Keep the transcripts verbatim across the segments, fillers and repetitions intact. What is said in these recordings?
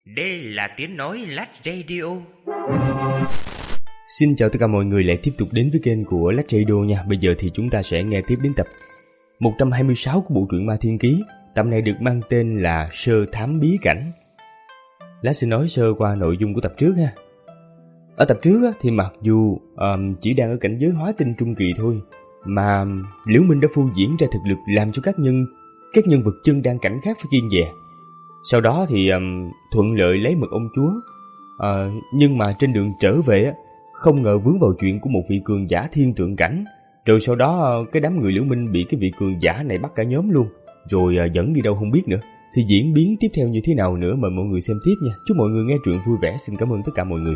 Đây là tiếng nói Lách Radio. Xin chào tất cả mọi người lại tiếp tục đến với kênh của Lách Radio nha. Bây giờ thì chúng ta sẽ nghe tiếp đến tập một trăm hai mươi sáu của bộ truyện Ma Thiên Ký. Tập này được mang tên là Sơ Thám Bí Cảnh. Lách sẽ nói sơ qua nội dung của tập trước ha. Ở tập trước á, thì mặc dù um, chỉ đang ở cảnh giới hóa tinh trung kỳ thôi, mà Liễu Minh đã phô diễn ra thực lực làm cho các nhân các nhân vật chân đang cảnh khác phải kiêng dè. Sau đó thì um, thuận lợi lấy mật ông chúa, uh, nhưng mà trên đường trở về á, không ngờ vướng vào chuyện của một vị cường giả thiên tượng cảnh. Rồi sau đó uh, cái đám người Liễu Minh bị cái vị cường giả này bắt cả nhóm luôn, rồi uh, dẫn đi đâu không biết nữa. Thì diễn biến tiếp theo như thế nào nữa mời mọi người xem tiếp nha. Chúc mọi người nghe truyện vui vẻ. Xin cảm ơn tất cả mọi người.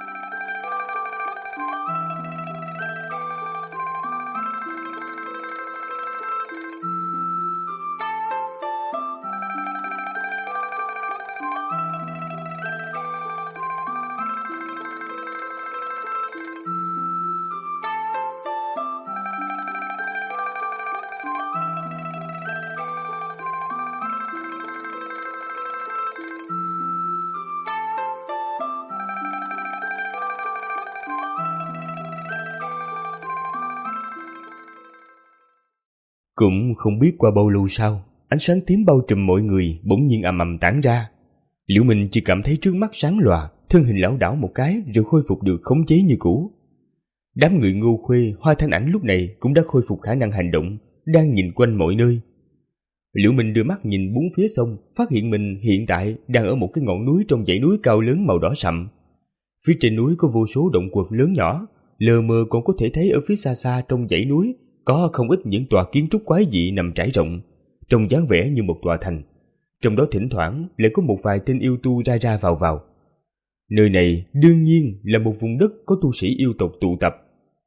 Cũng không biết qua bao lâu sau, ánh sáng tím bao trùm mọi người bỗng nhiên ầm ầm tản ra. Liễu Minh chỉ cảm thấy trước mắt sáng lòa, thân hình lảo đảo một cái rồi khôi phục được khống chế như cũ. Đám người Ngô Khuê, Hoa Thanh Ảnh lúc này cũng đã khôi phục khả năng hành động, đang nhìn quanh mọi nơi. Liễu Minh đưa mắt nhìn bốn phía sông, phát hiện mình hiện tại đang ở một cái ngọn núi trong dãy núi cao lớn màu đỏ sậm. Phía trên núi có vô số động quật lớn nhỏ, lờ mờ còn có thể thấy ở phía xa xa trong dãy núi có không ít những tòa kiến trúc quái dị nằm trải rộng, trông dáng vẻ như một tòa thành. Trong đó thỉnh thoảng lại có một vài tên yêu tu ra ra vào vào. Nơi này đương nhiên là một vùng đất có tu sĩ yêu tộc tụ tập.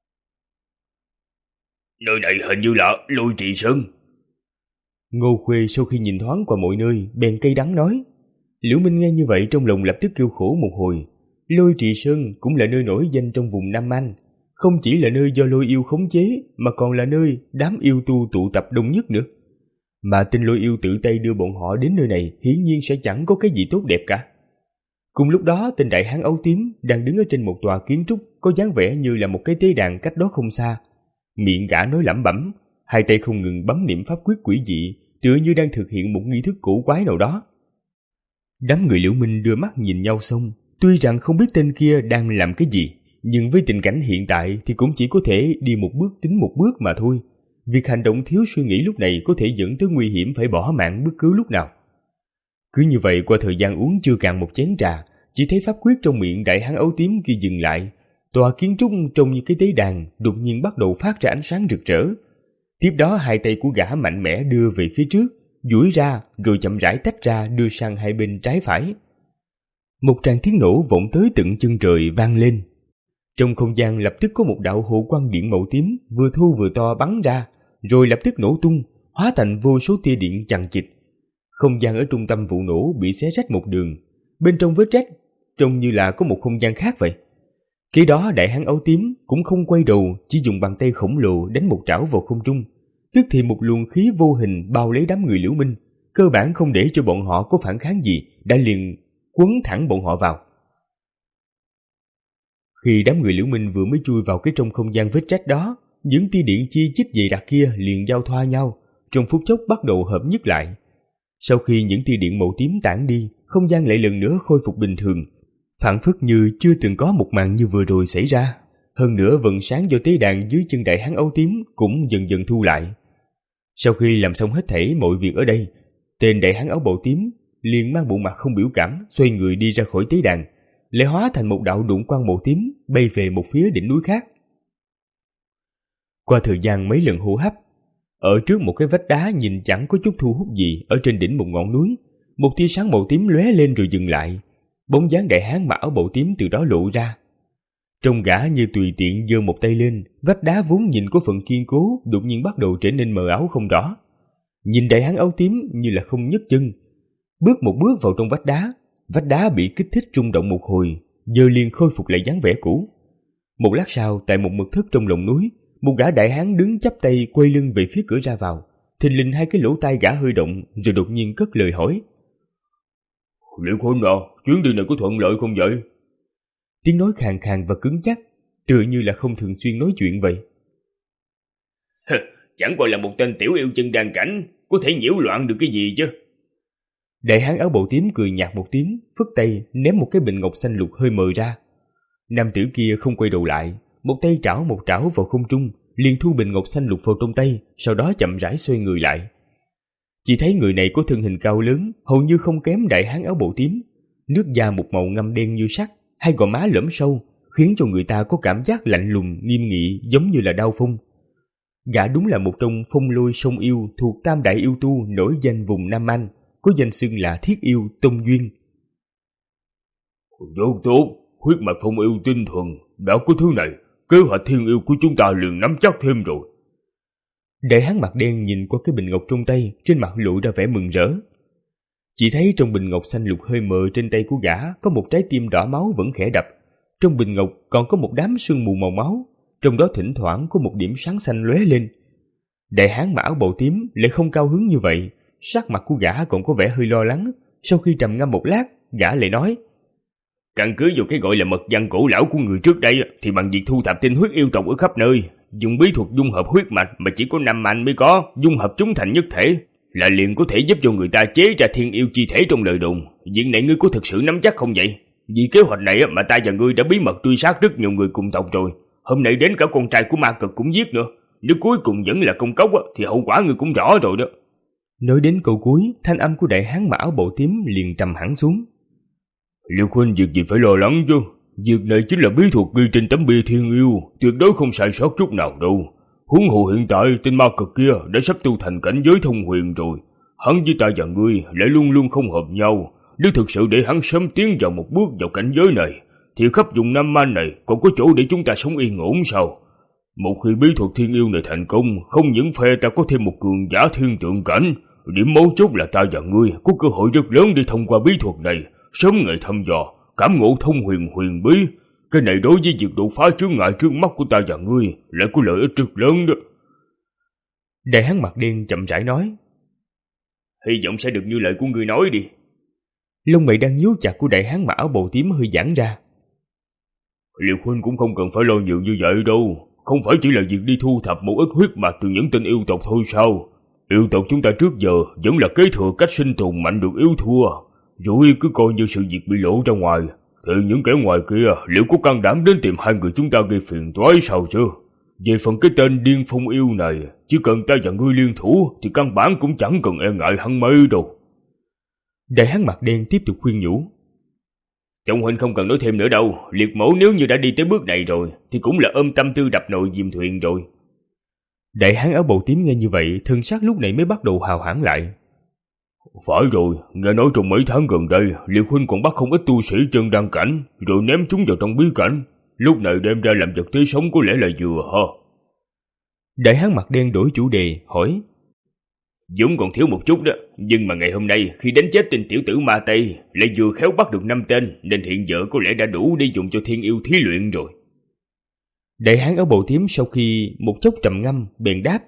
Nơi này hình như là Lôi Trì Sơn. Ngô Khuê sau khi nhìn thoáng qua mọi nơi bèn cay đắng nói. Liễu Minh nghe như vậy trong lòng lập tức kêu khổ một hồi. Lôi Trì Sơn cũng là nơi nổi danh trong vùng Nam Anh, không chỉ là nơi do lôi yêu khống chế mà còn là nơi đám yêu tu tụ tập đông nhất nữa. Mà tên lôi yêu tự tay đưa bọn họ đến nơi này hiển nhiên sẽ chẳng có cái gì tốt đẹp cả. Cùng lúc đó tên đại hán áo tím đang đứng ở trên một tòa kiến trúc có dáng vẻ như là một cái tế đàn cách đó không xa. Miệng gã nói lẩm bẩm, hai tay không ngừng bấm niệm pháp quyết quỷ dị, tựa như đang thực hiện một nghi thức cổ quái nào đó. Đám người Liễu Minh đưa mắt nhìn nhau xong, tuy rằng không biết tên kia đang làm cái gì, nhưng với tình cảnh hiện tại thì cũng chỉ có thể đi một bước tính một bước mà thôi. Việc hành động thiếu suy nghĩ lúc này có thể dẫn tới nguy hiểm phải bỏ mạng bất cứ lúc nào. Cứ như vậy qua thời gian uống chưa cạn một chén trà, chỉ thấy pháp quyết trong miệng đại hán áo tím kia dừng lại. Tòa kiến trúc trông như cái tế đàn đột nhiên bắt đầu phát ra ánh sáng rực rỡ. Tiếp đó hai tay của gã mạnh mẽ đưa về phía trước, duỗi ra rồi chậm rãi tách ra đưa sang hai bên trái phải. Một tràng tiếng nổ vọng tới tận chân trời vang lên. Trong không gian lập tức có một đạo hộ quang điện màu tím vừa thô vừa to bắn ra, rồi lập tức nổ tung, hóa thành vô số tia điện chằng chịt. Không gian ở trung tâm vụ nổ bị xé rách một đường, bên trong vết rách trông như là có một không gian khác vậy. Khi đó đại hán áo tím cũng không quay đầu, chỉ dùng bàn tay khổng lồ đánh một trảo vào không trung, tức thì một luồng khí vô hình bao lấy đám người Liễu Minh, cơ bản không để cho bọn họ có phản kháng gì, đã liền quấn thẳng bọn họ vào. Khi đám người Liễu Minh vừa mới chui vào cái trong không gian vết rách đó, những tia điện chi chít dày đặc kia liền giao thoa nhau, trong phút chốc bắt đầu hợp nhất lại. Sau khi những tia điện màu tím tản đi, không gian lại lần nữa khôi phục bình thường, phảng phất như chưa từng có một màn như vừa rồi xảy ra. Hơn nữa vầng sáng do tế đàn dưới chân đại hán áo tím cũng dần dần thu lại. Sau khi làm xong hết thảy mọi việc ở đây, tên đại hán áo bào tím liền mang bộ mặt không biểu cảm xoay người đi ra khỏi tế đàn, lại hóa thành một đạo đụng quang màu tím bay về một phía đỉnh núi khác. Qua thời gian mấy lần hô hấp, ở trước một cái vách đá nhìn chẳng có chút thu hút gì ở trên đỉnh một ngọn núi, một tia sáng màu tím lóe lên rồi dừng lại. Bóng dáng đại hán mặc áo bào tím từ đó lộ ra. Trông gã như tùy tiện giơ một tay lên, vách đá vốn nhìn có phần kiên cố đột nhiên bắt đầu trở nên mờ ảo không rõ. Nhìn đại hán áo tím như là không nhấc chân, bước một bước vào trong vách đá, vách đá bị kích thích rung động một hồi, giờ liền khôi phục lại dáng vẻ cũ. Một lát sau, tại một mật thất trong lòng núi, một gã đại hán đứng chắp tay quay lưng về phía cửa ra vào, thình lình hai cái lỗ tai gã hơi động rồi đột nhiên cất lời hỏi: Liệu Khôn à, chuyến đi này có thuận lợi không vậy? Tiếng nói khàn khàn và cứng chắc, tựa như là không thường xuyên nói chuyện vậy. Chẳng qua là một tên tiểu yêu chân đan cảnh, có thể nhiễu loạn được cái gì chứ? Đại hán áo bào tím cười nhạt một tiếng, phất tay ném một cái bình ngọc xanh lục hơi mờ ra. Nam tử kia không quay đầu lại, một tay trảo một trảo vào không trung, liền thu bình ngọc xanh lục vào trong tay, sau đó chậm rãi xoay người lại. Chỉ thấy người này có thân hình cao lớn, hầu như không kém đại hán áo bào tím, nước da một màu ngăm đen như sắt, hai gò má lõm sâu, khiến cho người ta có cảm giác lạnh lùng, nghiêm nghị, giống như là đao phong. Gã đúng là một trong phong lôi sông yêu thuộc tam đại yêu tu nổi danh vùng Nam Anh, có danh xưng là Thiết Yêu Tông Duyên. Rất tốt, huyết mạch phong yêu tinh thuần, đã có thứ này, kế hoạch thiên yêu của chúng ta liền nắm chắc thêm rồi. Đại hán mặt đen nhìn qua cái bình ngọc trong tay, trên mặt lộ ra vẻ mừng rỡ. Chỉ thấy trong bình ngọc xanh lục hơi mờ trên tay của gã có một trái tim đỏ máu vẫn khẽ đập. Trong bình ngọc còn có một đám sương mù màu máu, trong đó thỉnh thoảng có một điểm sáng xanh lóe lên. Đại hán mặc áo bào tím lại không cao hứng như vậy, sắc mặt của gã còn có vẻ hơi lo lắng. Sau khi trầm ngâm một lát, gã lại nói: Căn cứ vào cái gọi là mật văn cổ lão của người trước đây, thì bằng việc thu thập tinh huyết yêu tộc ở khắp nơi, dùng bí thuật dung hợp huyết mạch mà chỉ có Nam Anh mới có, dung hợp chúng thành nhất thể, là liền có thể giúp cho người ta chế ra thiên yêu chi thể trong lời đồn. Việc này ngươi có thực sự nắm chắc không vậy? Vì kế hoạch này mà ta và ngươi đã bí mật truy sát rất nhiều người cùng tộc rồi, hôm nay đến cả con trai của ma cực cũng giết nữa. Nếu cuối cùng vẫn là công cốc thì hậu quả ngươi cũng rõ rồi đó. Nói đến câu cuối, thanh âm của đại hán mặc áo bào tím liền trầm hẳn xuống. Liêu Khuynh, việc gì phải lo lắng chứ? Việc này chính là bí thuật ghi trên tấm bia thiên yêu, tuyệt đối không sai sót chút nào đâu. Huống hồ hiện tại tên ma cực kia đã sắp tu thành cảnh giới thông huyền rồi, hắn với ta và ngươi lại luôn luôn không hợp nhau. Nếu thực sự để hắn sớm tiến vào một bước vào cảnh giới này, thì khắp vùng Nam An này còn có chỗ để chúng ta sống yên ổn sao? Một khi bí thuật thiên yêu này thành công, không những phe ta có thêm một cường giả thiên tượng cảnh, điểm mấu chốt là ta và ngươi có cơ hội rất lớn để thông qua bí thuật này, sớm ngày thăm dò, cảm ngộ thông huyền huyền bí. Cái này đối với việc đột phá chướng ngại trước mắt của ta và ngươi lại có lợi ích rất lớn đó. Đại hán mặt đen chậm rãi nói: Hy vọng sẽ được như lời của ngươi nói đi. Lông mày đang nhíu chặt của đại hán mặc áo bào tím hơi giãn ra. Liêu Khuynh cũng không cần phải lo nhiều như vậy đâu. Không phải chỉ là việc đi thu thập một ít huyết mạch từ những tên yêu tộc thôi sao? Yêu tộc chúng ta trước giờ vẫn là kế thừa cách sinh tồn mạnh được yếu thua, rồi cứ coi như sự việc bị lộ ra ngoài, thì những kẻ ngoài kia liệu có can đảm đến tìm hai người chúng ta gây phiền toái sao chứ? Về phần cái tên điên phong yêu này, chỉ cần ta và ngươi liên thủ thì căn bản cũng chẳng cần e ngại hắn mấy đâu. Đại hán mặt đen tiếp tục khuyên nhủ: Trọng huynh không cần nói thêm nữa đâu, liệt mẫu nếu như đã đi tới bước này rồi thì cũng là ôm tâm tư đập nồi dìm thuyền rồi. Đại hán áo bào tím nghe như vậy, thân xác lúc này mới bắt đầu hào hãn lại. Phải rồi, nghe nói trong mấy tháng gần đây, Liệt huynh còn bắt không ít tu sĩ chân đăng cảnh, rồi ném chúng vào trong bí cảnh. Lúc này đem ra làm vật tế sống có lẽ là vừa ha. Đại hán mặt đen đổi chủ đề, hỏi: Dũng còn thiếu một chút đó, nhưng mà ngày hôm nay khi đánh chết tên tiểu tử ma Tây, lại vừa khéo bắt được năm tên, nên hiện giờ có lẽ đã đủ để dùng cho thiên yêu thí luyện rồi. Đại hán áo bào tím sau khi một chốc trầm ngâm, bèn đáp: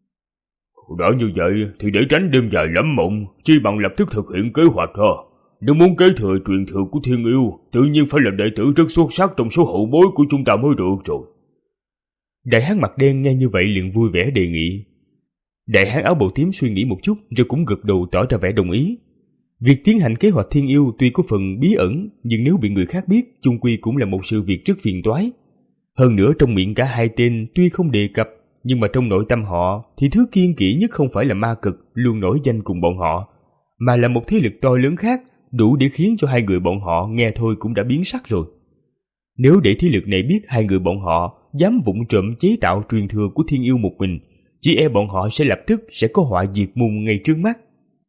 Đã như vậy thì để tránh đêm dài lắm mộng, chi bằng lập tức thực hiện kế hoạch ha. Nếu muốn kế thừa truyền thừa của thiên yêu, tự nhiên phải là đệ tử rất xuất sắc trong số hậu bối của chúng ta mới được rồi. Đại hán mặt đen nghe như vậy liền vui vẻ đề nghị. Đại hán áo bào tím suy nghĩ một chút rồi cũng gật đầu tỏ ra vẻ đồng ý. Việc tiến hành kế hoạch thiên yêu tuy có phần bí ẩn, nhưng nếu bị người khác biết, chung quy cũng là một sự việc rất phiền toái. Hơn nữa trong miệng cả hai tên tuy không đề cập, nhưng mà trong nội tâm họ thì thứ kiêng kỵ nhất không phải là ma cực luôn nổi danh cùng bọn họ, mà là một thế lực to lớn khác, đủ để khiến cho hai người bọn họ nghe thôi cũng đã biến sắc rồi. Nếu để thế lực này biết hai người bọn họ dám vụng trộm chế tạo truyền thừa của thiên yêu một mình, chỉ e bọn họ sẽ lập tức sẽ có họa diệt môn ngay trước mắt.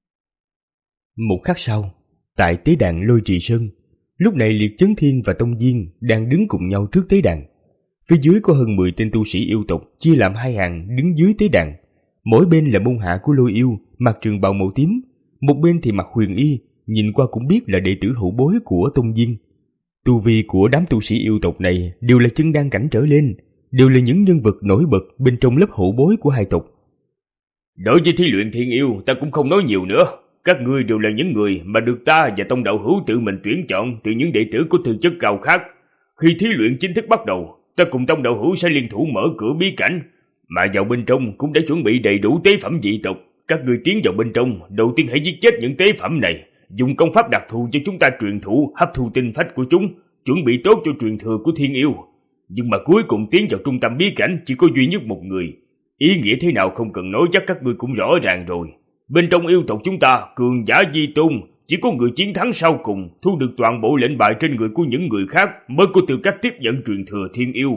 Một khắc sau, tại tế đàn Lôi Trì Sơn, lúc này Liệt Chấn Thiên và Tông Diên đang đứng cùng nhau trước tế đàn. Phía dưới có hơn mười tên tu sĩ yêu tộc chia làm hai hàng đứng dưới tế đàn. Mỗi bên là môn hạ của Lôi Yêu, mặc trường bào màu tím, một bên thì mặc huyền y, nhìn qua cũng biết là đệ tử hậu bối của Tông Diên. Tu vi của đám tu sĩ yêu tộc này đều là chân đan cảnh trở lên, đều là những nhân vật nổi bật bên trong lớp hậu bối của hai tộc. Đối với thí luyện thiên yêu ta cũng không nói nhiều nữa, các ngươi đều là những người mà được ta và Tông đạo hữu tự mình tuyển chọn từ những đệ tử có tư chất cao khác. Khi thí luyện chính thức bắt đầu, ta cùng Tông đạo hữu sẽ liên thủ mở cửa bí cảnh, mà vào bên trong cũng đã chuẩn bị đầy đủ tế phẩm dị tộc. Các ngươi tiến vào bên trong, đầu tiên hãy giết chết những tế phẩm này, dùng công pháp đặc thù cho chúng ta truyền thụ, hấp thu tinh phách của chúng, chuẩn bị tốt cho truyền thừa của thiên yêu. Nhưng mà cuối cùng tiến vào trung tâm bí cảnh chỉ có duy nhất một người. Ý nghĩa thế nào không cần nói, chắc các ngươi cũng rõ ràng rồi. Bên trong yêu tộc chúng ta, cường giả di tôn, chỉ có người chiến thắng sau cùng, thu được toàn bộ lệnh bài trên người của những người khác mới có tư cách tiếp nhận truyền thừa thiên yêu.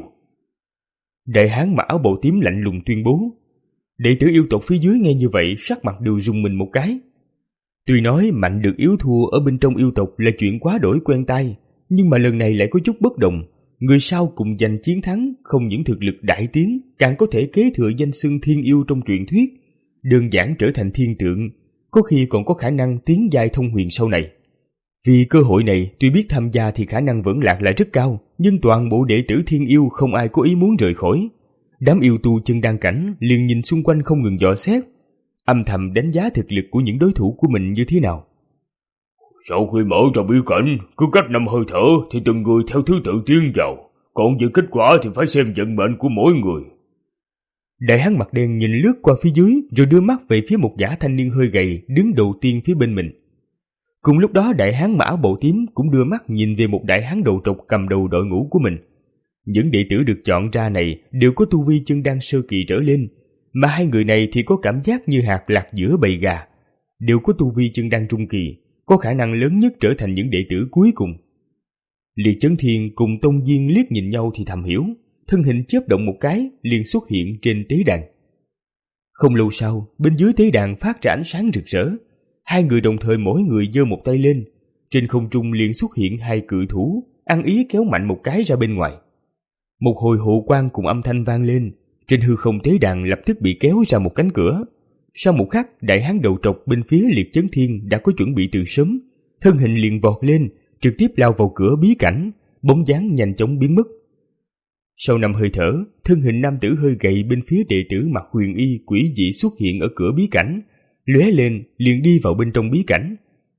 Đại hán mặc áo bào tím lạnh lùng tuyên bố. Đệ tử yêu tộc phía dưới nghe như vậy, sắc mặt đều rùng mình một cái. Tuy nói mạnh được yếu thua ở bên trong yêu tộc là chuyện quá đổi quen tai, nhưng mà lần này lại có chút bất đồng. Người sau cùng giành chiến thắng, không những thực lực đại tiến, càng có thể kế thừa danh xưng thiên yêu trong truyện thuyết, đơn giản trở thành thiên tượng, có khi còn có khả năng tiến giai thông huyền sau này. Vì cơ hội này, tuy biết tham gia thì khả năng vẫn lạc lại rất cao, nhưng toàn bộ đệ tử thiên yêu không ai có ý muốn rời khỏi. Đám yêu tu chân đan cảnh liền nhìn xung quanh không ngừng dò xét, âm thầm đánh giá thực lực của những đối thủ của mình như thế nào. Sau khi mở ra bí cảnh, cứ cách năm hơi thở thì từng người theo thứ tự tiến vào, còn về kết quả thì phải xem vận mệnh của mỗi người. Đại hán mặt đen nhìn lướt qua phía dưới rồi đưa mắt về phía một gã thanh niên hơi gầy đứng đầu tiên phía bên mình. Cùng lúc đó đại hán mặc áo bào tím cũng đưa mắt nhìn về một đại hán đầu trọc cầm đầu đội ngũ của mình. Những đệ tử được chọn ra này đều có tu vi chân đan sơ kỳ trở lên, mà hai người này thì có cảm giác như hạt lạc giữa bầy gà, đều có tu vi chân đan trung kỳ, có khả năng lớn nhất trở thành những đệ tử cuối cùng. Liệt Chấn Thiên cùng Tông Diên liếc nhìn nhau thì thầm hiểu, thân hình chớp động một cái liền xuất hiện trên tế đàn. Không lâu sau, bên dưới tế đàn phát ra ánh sáng rực rỡ, hai người đồng thời mỗi người giơ một tay lên, trên không trung liền xuất hiện hai cự thủ, ăn ý kéo mạnh một cái ra bên ngoài. Một hồi hộ quang cùng âm thanh vang lên, trên hư không tế đàn lập tức bị kéo ra một cánh cửa. Sau một khắc, đại hán đầu trọc bên phía Liệt Chấn Thiên đã có chuẩn bị từ sớm, thân hình liền vọt lên, trực tiếp lao vào cửa bí cảnh, bóng dáng nhanh chóng biến mất. Sau năm hơi thở, thân hình nam tử hơi gầy bên phía đệ tử mặc huyền y quỷ dị xuất hiện ở cửa bí cảnh, lóe lên liền đi vào bên trong bí cảnh.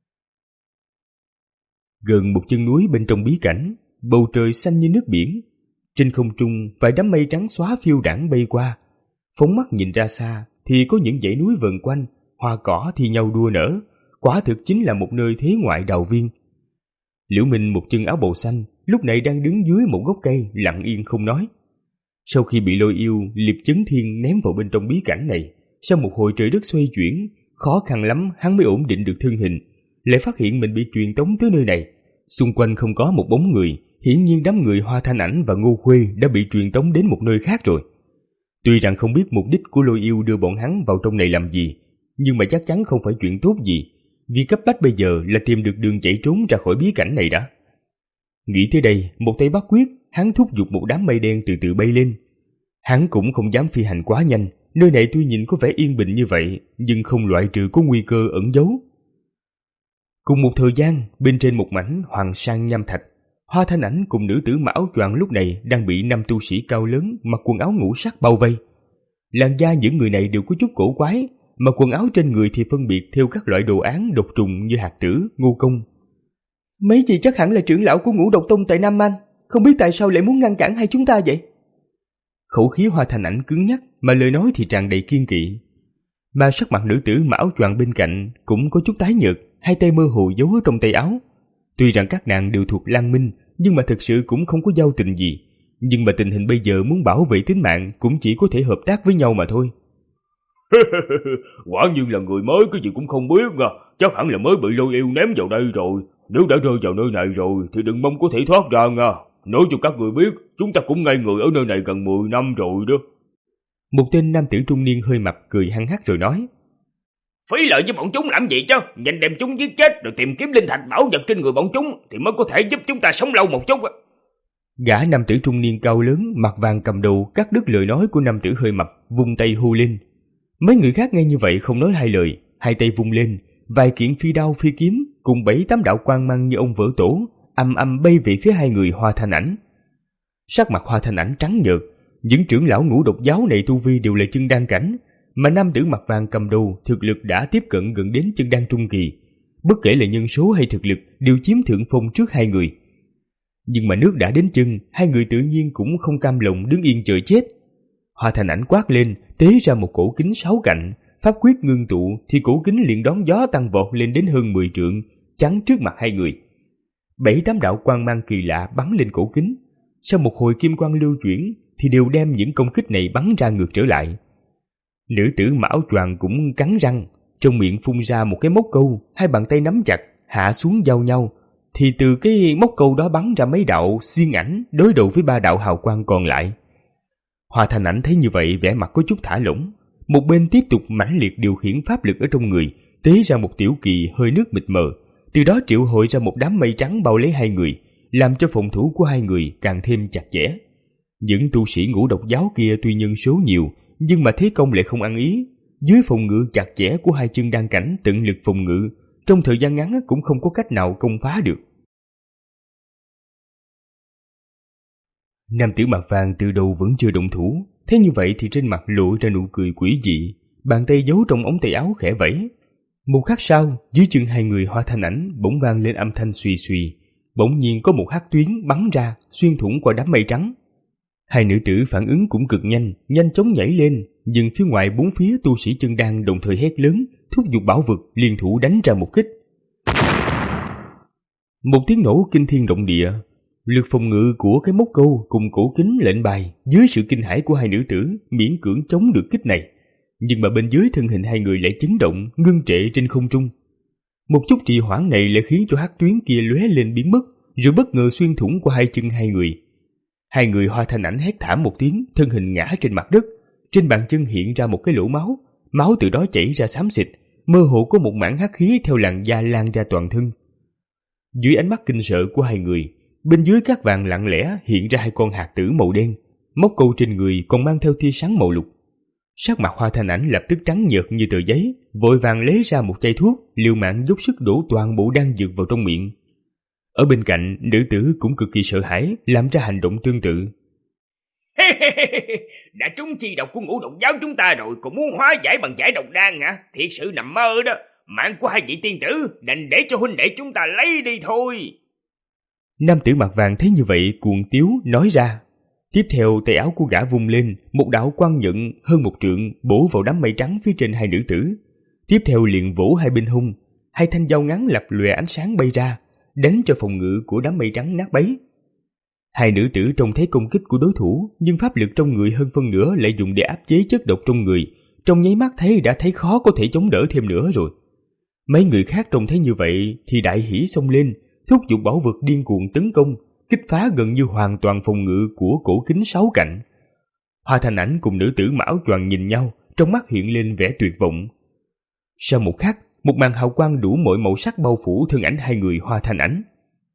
Gần một chân núi bên trong bí cảnh, bầu trời xanh như nước biển, trên không trung vài đám mây trắng xóa phiêu đãng bay qua, phóng mắt nhìn ra xa thì có những dãy núi vần quanh, hoa cỏ thì nhau đua nở, quả thực chính là một nơi thế ngoại đào viên. Liễu Minh một chân áo bào xanh lúc này đang đứng dưới một gốc cây lặng yên không nói. Sau khi bị lôi yêu Liệt Chấn Thiên ném vào bên trong bí cảnh này, sau một hồi trời đất xoay chuyển, khó khăn lắm hắn mới ổn định được thân hình, lại phát hiện mình bị truyền tống tới nơi này. Xung quanh không có một bóng người, hiển nhiên đám người Hoa Thanh Ảnh và Ngô Khuê đã bị truyền tống đến một nơi khác rồi. Tuy rằng không biết mục đích của lôi yêu đưa bọn hắn vào trong này làm gì, nhưng mà chắc chắn không phải chuyện tốt gì, vì cấp bách bây giờ là tìm được đường chạy trốn ra khỏi bí cảnh này đã. Nghĩ tới đây, một tay bắt quyết, hắn thúc giục một đám mây đen từ từ bay lên. Hắn cũng không dám phi hành quá nhanh, nơi này tuy nhìn có vẻ yên bình như vậy, nhưng không loại trừ có nguy cơ ẩn giấu. Cùng một thời gian, bên trên một mảnh hoàng sang nham thạch, Hoa Thanh Ảnh cùng nữ tử mặc áo choàng lúc này đang bị năm tu sĩ cao lớn mặc quần áo ngũ sắc bao vây. Làn da những người này đều có chút cổ quái, mà quần áo trên người thì phân biệt theo các loại đồ án độc trùng như hạt tử, ngô công. Mấy chị chắc hẳn là trưởng lão của Ngũ Độc Tông tại Nam Man, không biết tại sao lại muốn ngăn cản hai chúng ta vậy? Khẩu khí Hoa Thanh Ảnh cứng nhắc, mà lời nói thì tràn đầy kiên kỵ. Mà sắc mặt nữ tử mặc áo choàng bên cạnh cũng có chút tái nhợt, hai tay mơ hồ giấu ở trong tay áo. Tuy rằng các nàng đều thuộc Lan Minh, nhưng mà thực sự cũng không có giao tình gì. Nhưng mà tình hình bây giờ muốn bảo vệ tính mạng cũng chỉ có thể hợp tác với nhau mà thôi. Quả nhiên là người mới cái gì cũng không biết nha, chắc hẳn là mới bị lôi yêu ném vào đây rồi. Nếu đã rơi vào nơi này rồi thì đừng mong có thể thoát ra nha. Nói cho các người biết, chúng ta cũng ngây người ở nơi này gần mười năm rồi đó. Một tên nam tử trung niên hơi mập cười hăng hắc rồi nói. Phí lợi với bọn chúng làm gì chứ, nhanh đem chúng giết chết rồi tìm kiếm linh thạch bảo vật trên người bọn chúng thì mới có thể giúp chúng ta sống lâu một chút. Gã nam tử trung niên cao lớn mặt vàng cầm đầu cắt đứt lời nói của nam tử hơi mập, vung tay hô lên. Mấy người khác nghe như vậy không nói hai lời, hai tay vung lên, vài kiện phi đao phi kiếm cùng bảy tám đạo quang mang như ông vỡ tổ âm âm bay về phía hai người Hoa Thanh Ảnh. Sắc mặt Hoa Thanh Ảnh trắng nhợt, những trưởng lão Ngũ Độc giáo này tu vi đều là chân đan cảnh, mà nam tử mặt vàng cầm đầu thực lực đã tiếp cận gần đến chân đan trung kỳ. Bất kể là nhân số hay thực lực đều chiếm thượng phong trước hai người. Nhưng mà nước đã đến chân, hai người tự nhiên cũng không cam lòng đứng yên chờ chết. Hoa Thành Ảnh quát lên, tế ra một cổ kính sáu cạnh, pháp quyết ngưng tụ thì cổ kính liền đón gió tăng vọt lên đến hơn mười trượng, chắn trước mặt hai người. Bảy tám đạo quang mang kỳ lạ bắn lên cổ kính. Sau một hồi kim quang lưu chuyển thì đều đem những công kích này bắn ra ngược trở lại. Nữ tử mà áo choàng cũng cắn răng, trong miệng phun ra một cái móc câu, hai bàn tay nắm chặt, hạ xuống giao nhau, thì từ cái móc câu đó bắn ra mấy đạo xiên ảnh đối đầu với ba đạo hào quang còn lại. Hoa Thành Ảnh thấy như vậy vẻ mặt có chút thả lỏng, một bên tiếp tục mãnh liệt điều khiển pháp lực ở trong người, tế ra một tiểu kỳ hơi nước mịt mờ, từ đó triệu hồi ra một đám mây trắng bao lấy hai người, làm cho phòng thủ của hai người càng thêm chặt chẽ. Những tu sĩ ngũ độc giáo kia tuy nhân số nhiều, nhưng mà thế công lại không ăn ý. Dưới phòng ngự chặt chẽ của hai chân đan cảnh tận lực phòng ngự, trong thời gian ngắn cũng không có cách nào công phá được. Nam tử mặt vàng từ đầu vẫn chưa động thủ, thế như vậy thì trên mặt lộ ra nụ cười quỷ dị, bàn tay giấu trong ống tay áo khẽ vẫy. Một khắc sau, dưới chân hai người Hoa Thanh Ảnh bỗng vang lên âm thanh suy suy, bỗng nhiên có một hắc tuyến bắn ra xuyên thủng qua đám mây trắng. Hai nữ tử phản ứng cũng cực nhanh, nhanh chóng nhảy lên, nhưng phía ngoài bốn phía tu sĩ chân đan đồng thời hét lớn, thúc giục bảo vực liên thủ đánh ra một kích. Một tiếng nổ kinh thiên động địa, lực phòng ngự của cái móc câu cùng cổ kính lệnh bài dưới sự kinh hãi của hai nữ tử miễn cưỡng chống được kích này, nhưng mà bên dưới thân hình hai người lại chấn động, ngưng trệ trên không trung. Một chút trì hoãn này lại khiến cho hắc tuyến kia lóe lên biến mất, rồi bất ngờ xuyên thủng qua hai chân hai người. Hai người Hoa Thanh Ảnh hét thảm một tiếng, thân hình ngã trên mặt đất, trên bàn chân hiện ra một cái lỗ máu, máu từ đó chảy ra xám xịt, mơ hồ có một mảng hắc khí theo làn da lan ra toàn thân. Dưới ánh mắt kinh sợ của hai người, bên dưới cát vàng lặng lẽ hiện ra hai con hạt tử màu đen, móc câu trên người còn mang theo tia sáng màu lục. Sắc mặt Hoa Thanh Ảnh lập tức trắng nhợt như tờ giấy, vội vàng lấy ra một chai thuốc, liều mạng dốc sức đổ toàn bộ đan dược vào trong miệng. Ở bên cạnh, nữ tử cũng cực kỳ sợ hãi, làm ra hành động tương tự. Đã trúng chi độc của ngũ độc giáo chúng ta rồi, còn muốn hóa giải bằng giải độc đan hả? Thiệt sự nằm mơ đó. Mạng của hai vị tiên tử đành để cho huynh đệ chúng ta lấy đi thôi. Nam tử mặt vàng thấy như vậy cuồng tiếu nói ra. Tiếp theo tay áo của gã vung lên, một đạo quang nhận hơn một trượng bổ vào đám mây trắng phía trên hai nữ tử. Tiếp theo liền vỗ hai bên hông, hai thanh dao ngắn lập lòe ánh sáng bay ra, đánh cho phòng ngự của đám mây trắng nát bấy. Hai nữ tử trông thấy công kích của đối thủ, nhưng pháp lực trong người hơn phân nửa lại dùng để áp chế chất độc trong người, trong nháy mắt thấy đã thấy khó có thể chống đỡ thêm nữa rồi. Mấy người khác trông thấy như vậy thì đại hỉ xông lên, thúc giục bảo vực điên cuồng tấn công, kích phá gần như hoàn toàn phòng ngự của cổ kính sáu cạnh. Hoa Thanh Ảnh cùng nữ tử mà áo choàng nhìn nhau, trong mắt hiện lên vẻ tuyệt vọng. Sau một khắc, một màn hào quang đủ mọi màu sắc bao phủ thân ảnh hai người Hoa Thanh Ảnh.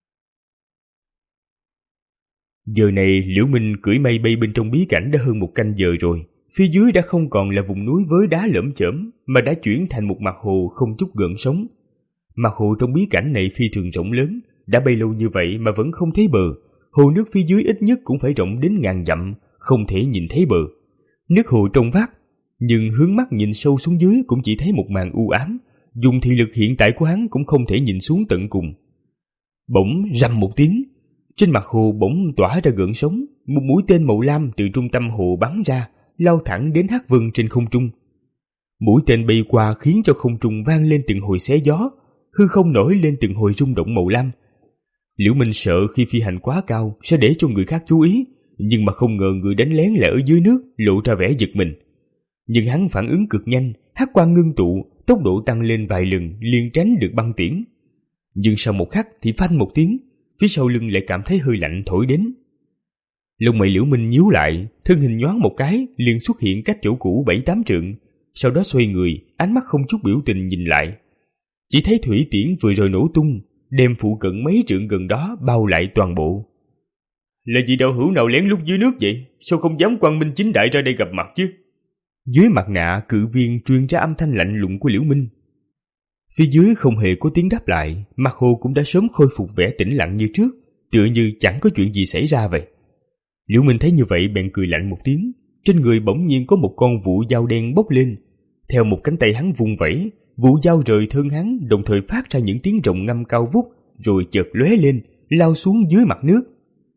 Giờ này Liễu Minh cưỡi mây bay bên trong bí cảnh đã hơn một canh giờ rồi. Phía dưới đã không còn là vùng núi với đá lởm chởm, mà đã chuyển thành một mặt hồ không chút gợn sóng. Mặt hồ trong bí cảnh này phi thường rộng lớn, đã bay lâu như vậy mà vẫn không thấy bờ. Hồ nước phía dưới ít nhất cũng phải rộng đến ngàn dặm, không thể nhìn thấy bờ. Nước hồ trong vắt, nhưng hướng mắt nhìn sâu xuống dưới cũng chỉ thấy một màn u ám. Dùng thị lực hiện tại của hắn cũng không thể nhìn xuống tận cùng. Bỗng rầm một tiếng, trên mặt hồ bỗng tỏa ra gợn sóng, một mũi tên màu lam từ trung tâm hồ bắn ra, lao thẳng đến Hắc Vân trên không trung. Mũi tên bay qua khiến cho không trung vang lên từng hồi xé gió, hư không nổi lên từng hồi rung động màu lam. Liễu Minh sợ khi phi hành quá cao sẽ để cho người khác chú ý, nhưng mà không ngờ người đánh lén lại ở dưới nước, lộ ra vẻ giật mình. Nhưng hắn phản ứng cực nhanh, hắc quang ngưng tụ, tốc độ tăng lên vài lần liền tránh được băng tiễn. Nhưng sau một khắc thì phanh một tiếng, phía sau lưng lại cảm thấy hơi lạnh thổi đến. Lông mày Liễu Minh nhíu lại, thân hình nhoáng một cái liền xuất hiện cách chỗ cũ bảy tám trượng, sau đó xoay người, ánh mắt không chút biểu tình nhìn lại. Chỉ thấy thủy tiễn vừa rồi nổ tung, đem phụ cận mấy trượng gần đó bao lại toàn bộ. Là vị đạo hữu nào lén lút dưới nước vậy? Sao không dám quang minh chính đại ra đây gặp mặt chứ? Dưới mặt nạ cự viên truyền ra âm thanh lạnh lùng của Liễu Minh. Phía dưới không hề có tiếng đáp lại, mặt hồ cũng đã sớm khôi phục vẻ tĩnh lặng như trước, tựa như chẳng có chuyện gì xảy ra vậy. Liễu Minh thấy như vậy bèn cười lạnh một tiếng, trên người bỗng nhiên có một con vụ dao đen bốc lên, Theo một cánh tay hắn vung vẩy, vũ dao rời thân hắn đồng thời phát ra những tiếng rồng ngâm cao vút, rồi chợt lóe lên, lao xuống dưới mặt nước.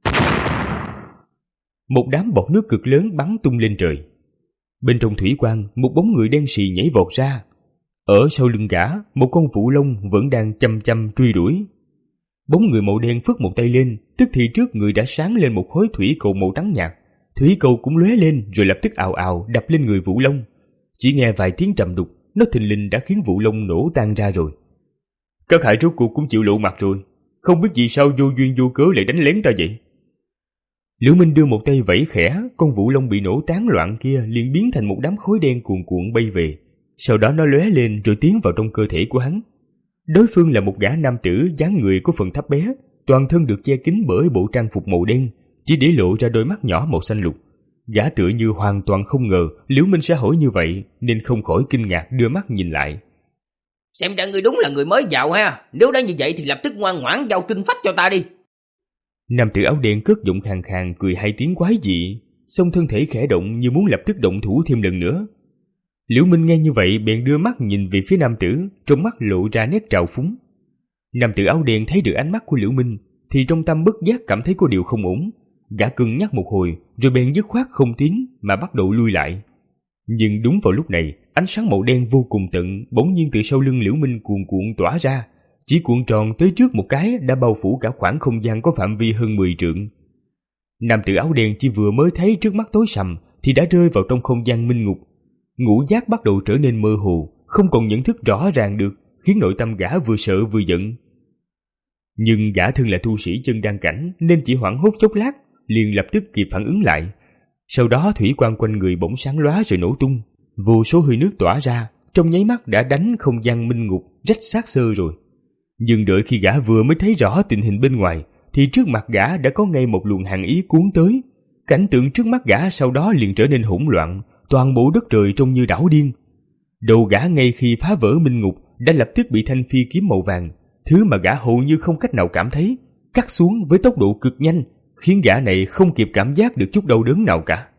Một đám bọt nước cực lớn bắn tung lên trời. Bên trong thủy quang, một bóng người đen sì nhảy vọt ra. Ở sau lưng gã, một con vũ long vẫn đang chăm chăm truy đuổi. Bóng người màu đen phất một tay lên, tức thì trước người đã sáng lên một khối thủy cầu màu trắng nhạt. Thủy cầu cũng lóe lên rồi lập tức ào ào đập lên người vũ long. Chỉ nghe vài tiếng trầm đục, nó thình lình đã khiến vũ long nổ tan ra rồi. Các hạ rốt cuộc cũng chịu lộ mặt rồi, không biết vì sao vô duyên vô cớ lại đánh lén ta vậy. Liễu Minh đưa một tay vẫy khẽ, con vũ long bị nổ tán loạn kia liền biến thành một đám khối đen cuồn cuộn bay về. Sau đó nó lóe lên rồi tiến vào trong cơ thể của hắn. Đối phương là một gã nam tử dáng người có phần thấp bé, toàn thân được che kín bởi bộ trang phục màu đen, chỉ để lộ ra đôi mắt nhỏ màu xanh lục. Gã tựa như hoàn toàn không ngờ Liễu Minh sẽ hỏi như vậy, nên không khỏi kinh ngạc đưa mắt nhìn lại. Xem ra ngươi đúng là người mới vào ha, nếu đã như vậy thì lập tức ngoan ngoãn giao kinh phách cho ta đi. Nam tử áo đen cất giọng khàn khàn cười hai tiếng quái dị, song thân thể khẽ động như muốn lập tức động thủ thêm lần nữa. Liễu Minh nghe như vậy bèn đưa mắt nhìn về phía nam tử, trong mắt lộ ra nét trào phúng. Nam tử áo đen thấy được ánh mắt của Liễu Minh thì trong tâm bất giác cảm thấy có điều không ổn. Gã cân nhắc một hồi rồi bèn dứt khoát không tiến mà bắt đầu lui lại. Nhưng đúng vào lúc này, ánh sáng màu đen vô cùng tận bỗng nhiên từ sau lưng Liễu Minh cuồn cuộn tỏa ra, chỉ cuộn tròn tới trước một cái đã bao phủ cả khoảng không gian có phạm vi hơn mười trượng. Nam tử áo đen chỉ vừa mới thấy trước mắt tối sầm thì đã rơi vào trong không gian minh ngục. Ngũ giác bắt đầu trở nên mơ hồ, không còn nhận thức rõ ràng được, khiến nội tâm gã vừa sợ vừa giận. Nhưng gã thân là tu sĩ chân đan cảnh nên chỉ hoảng hốt chốc lát, liền lập tức kịp phản ứng lại. Sau đó thủy quang quanh người bỗng sáng lóa rồi nổ tung, vô số hơi nước tỏa ra, trong nháy mắt đã đánh không gian minh ngục rách xác xơ rồi. Nhưng đợi khi gã vừa mới thấy rõ tình hình bên ngoài thì trước mặt gã đã có ngay một luồng hàn ý cuốn tới. Cảnh tượng trước mắt gã sau đó liền trở nên hỗn loạn, toàn bộ đất trời trông như đảo điên. Đầu gã ngay khi phá vỡ minh ngục đã lập tức bị thanh phi kiếm màu vàng, thứ mà gã hầu như không cách nào cảm thấy, cắt xuống với tốc độ cực nhanh, khiến gã này không kịp cảm giác được chút đau đớn nào cả.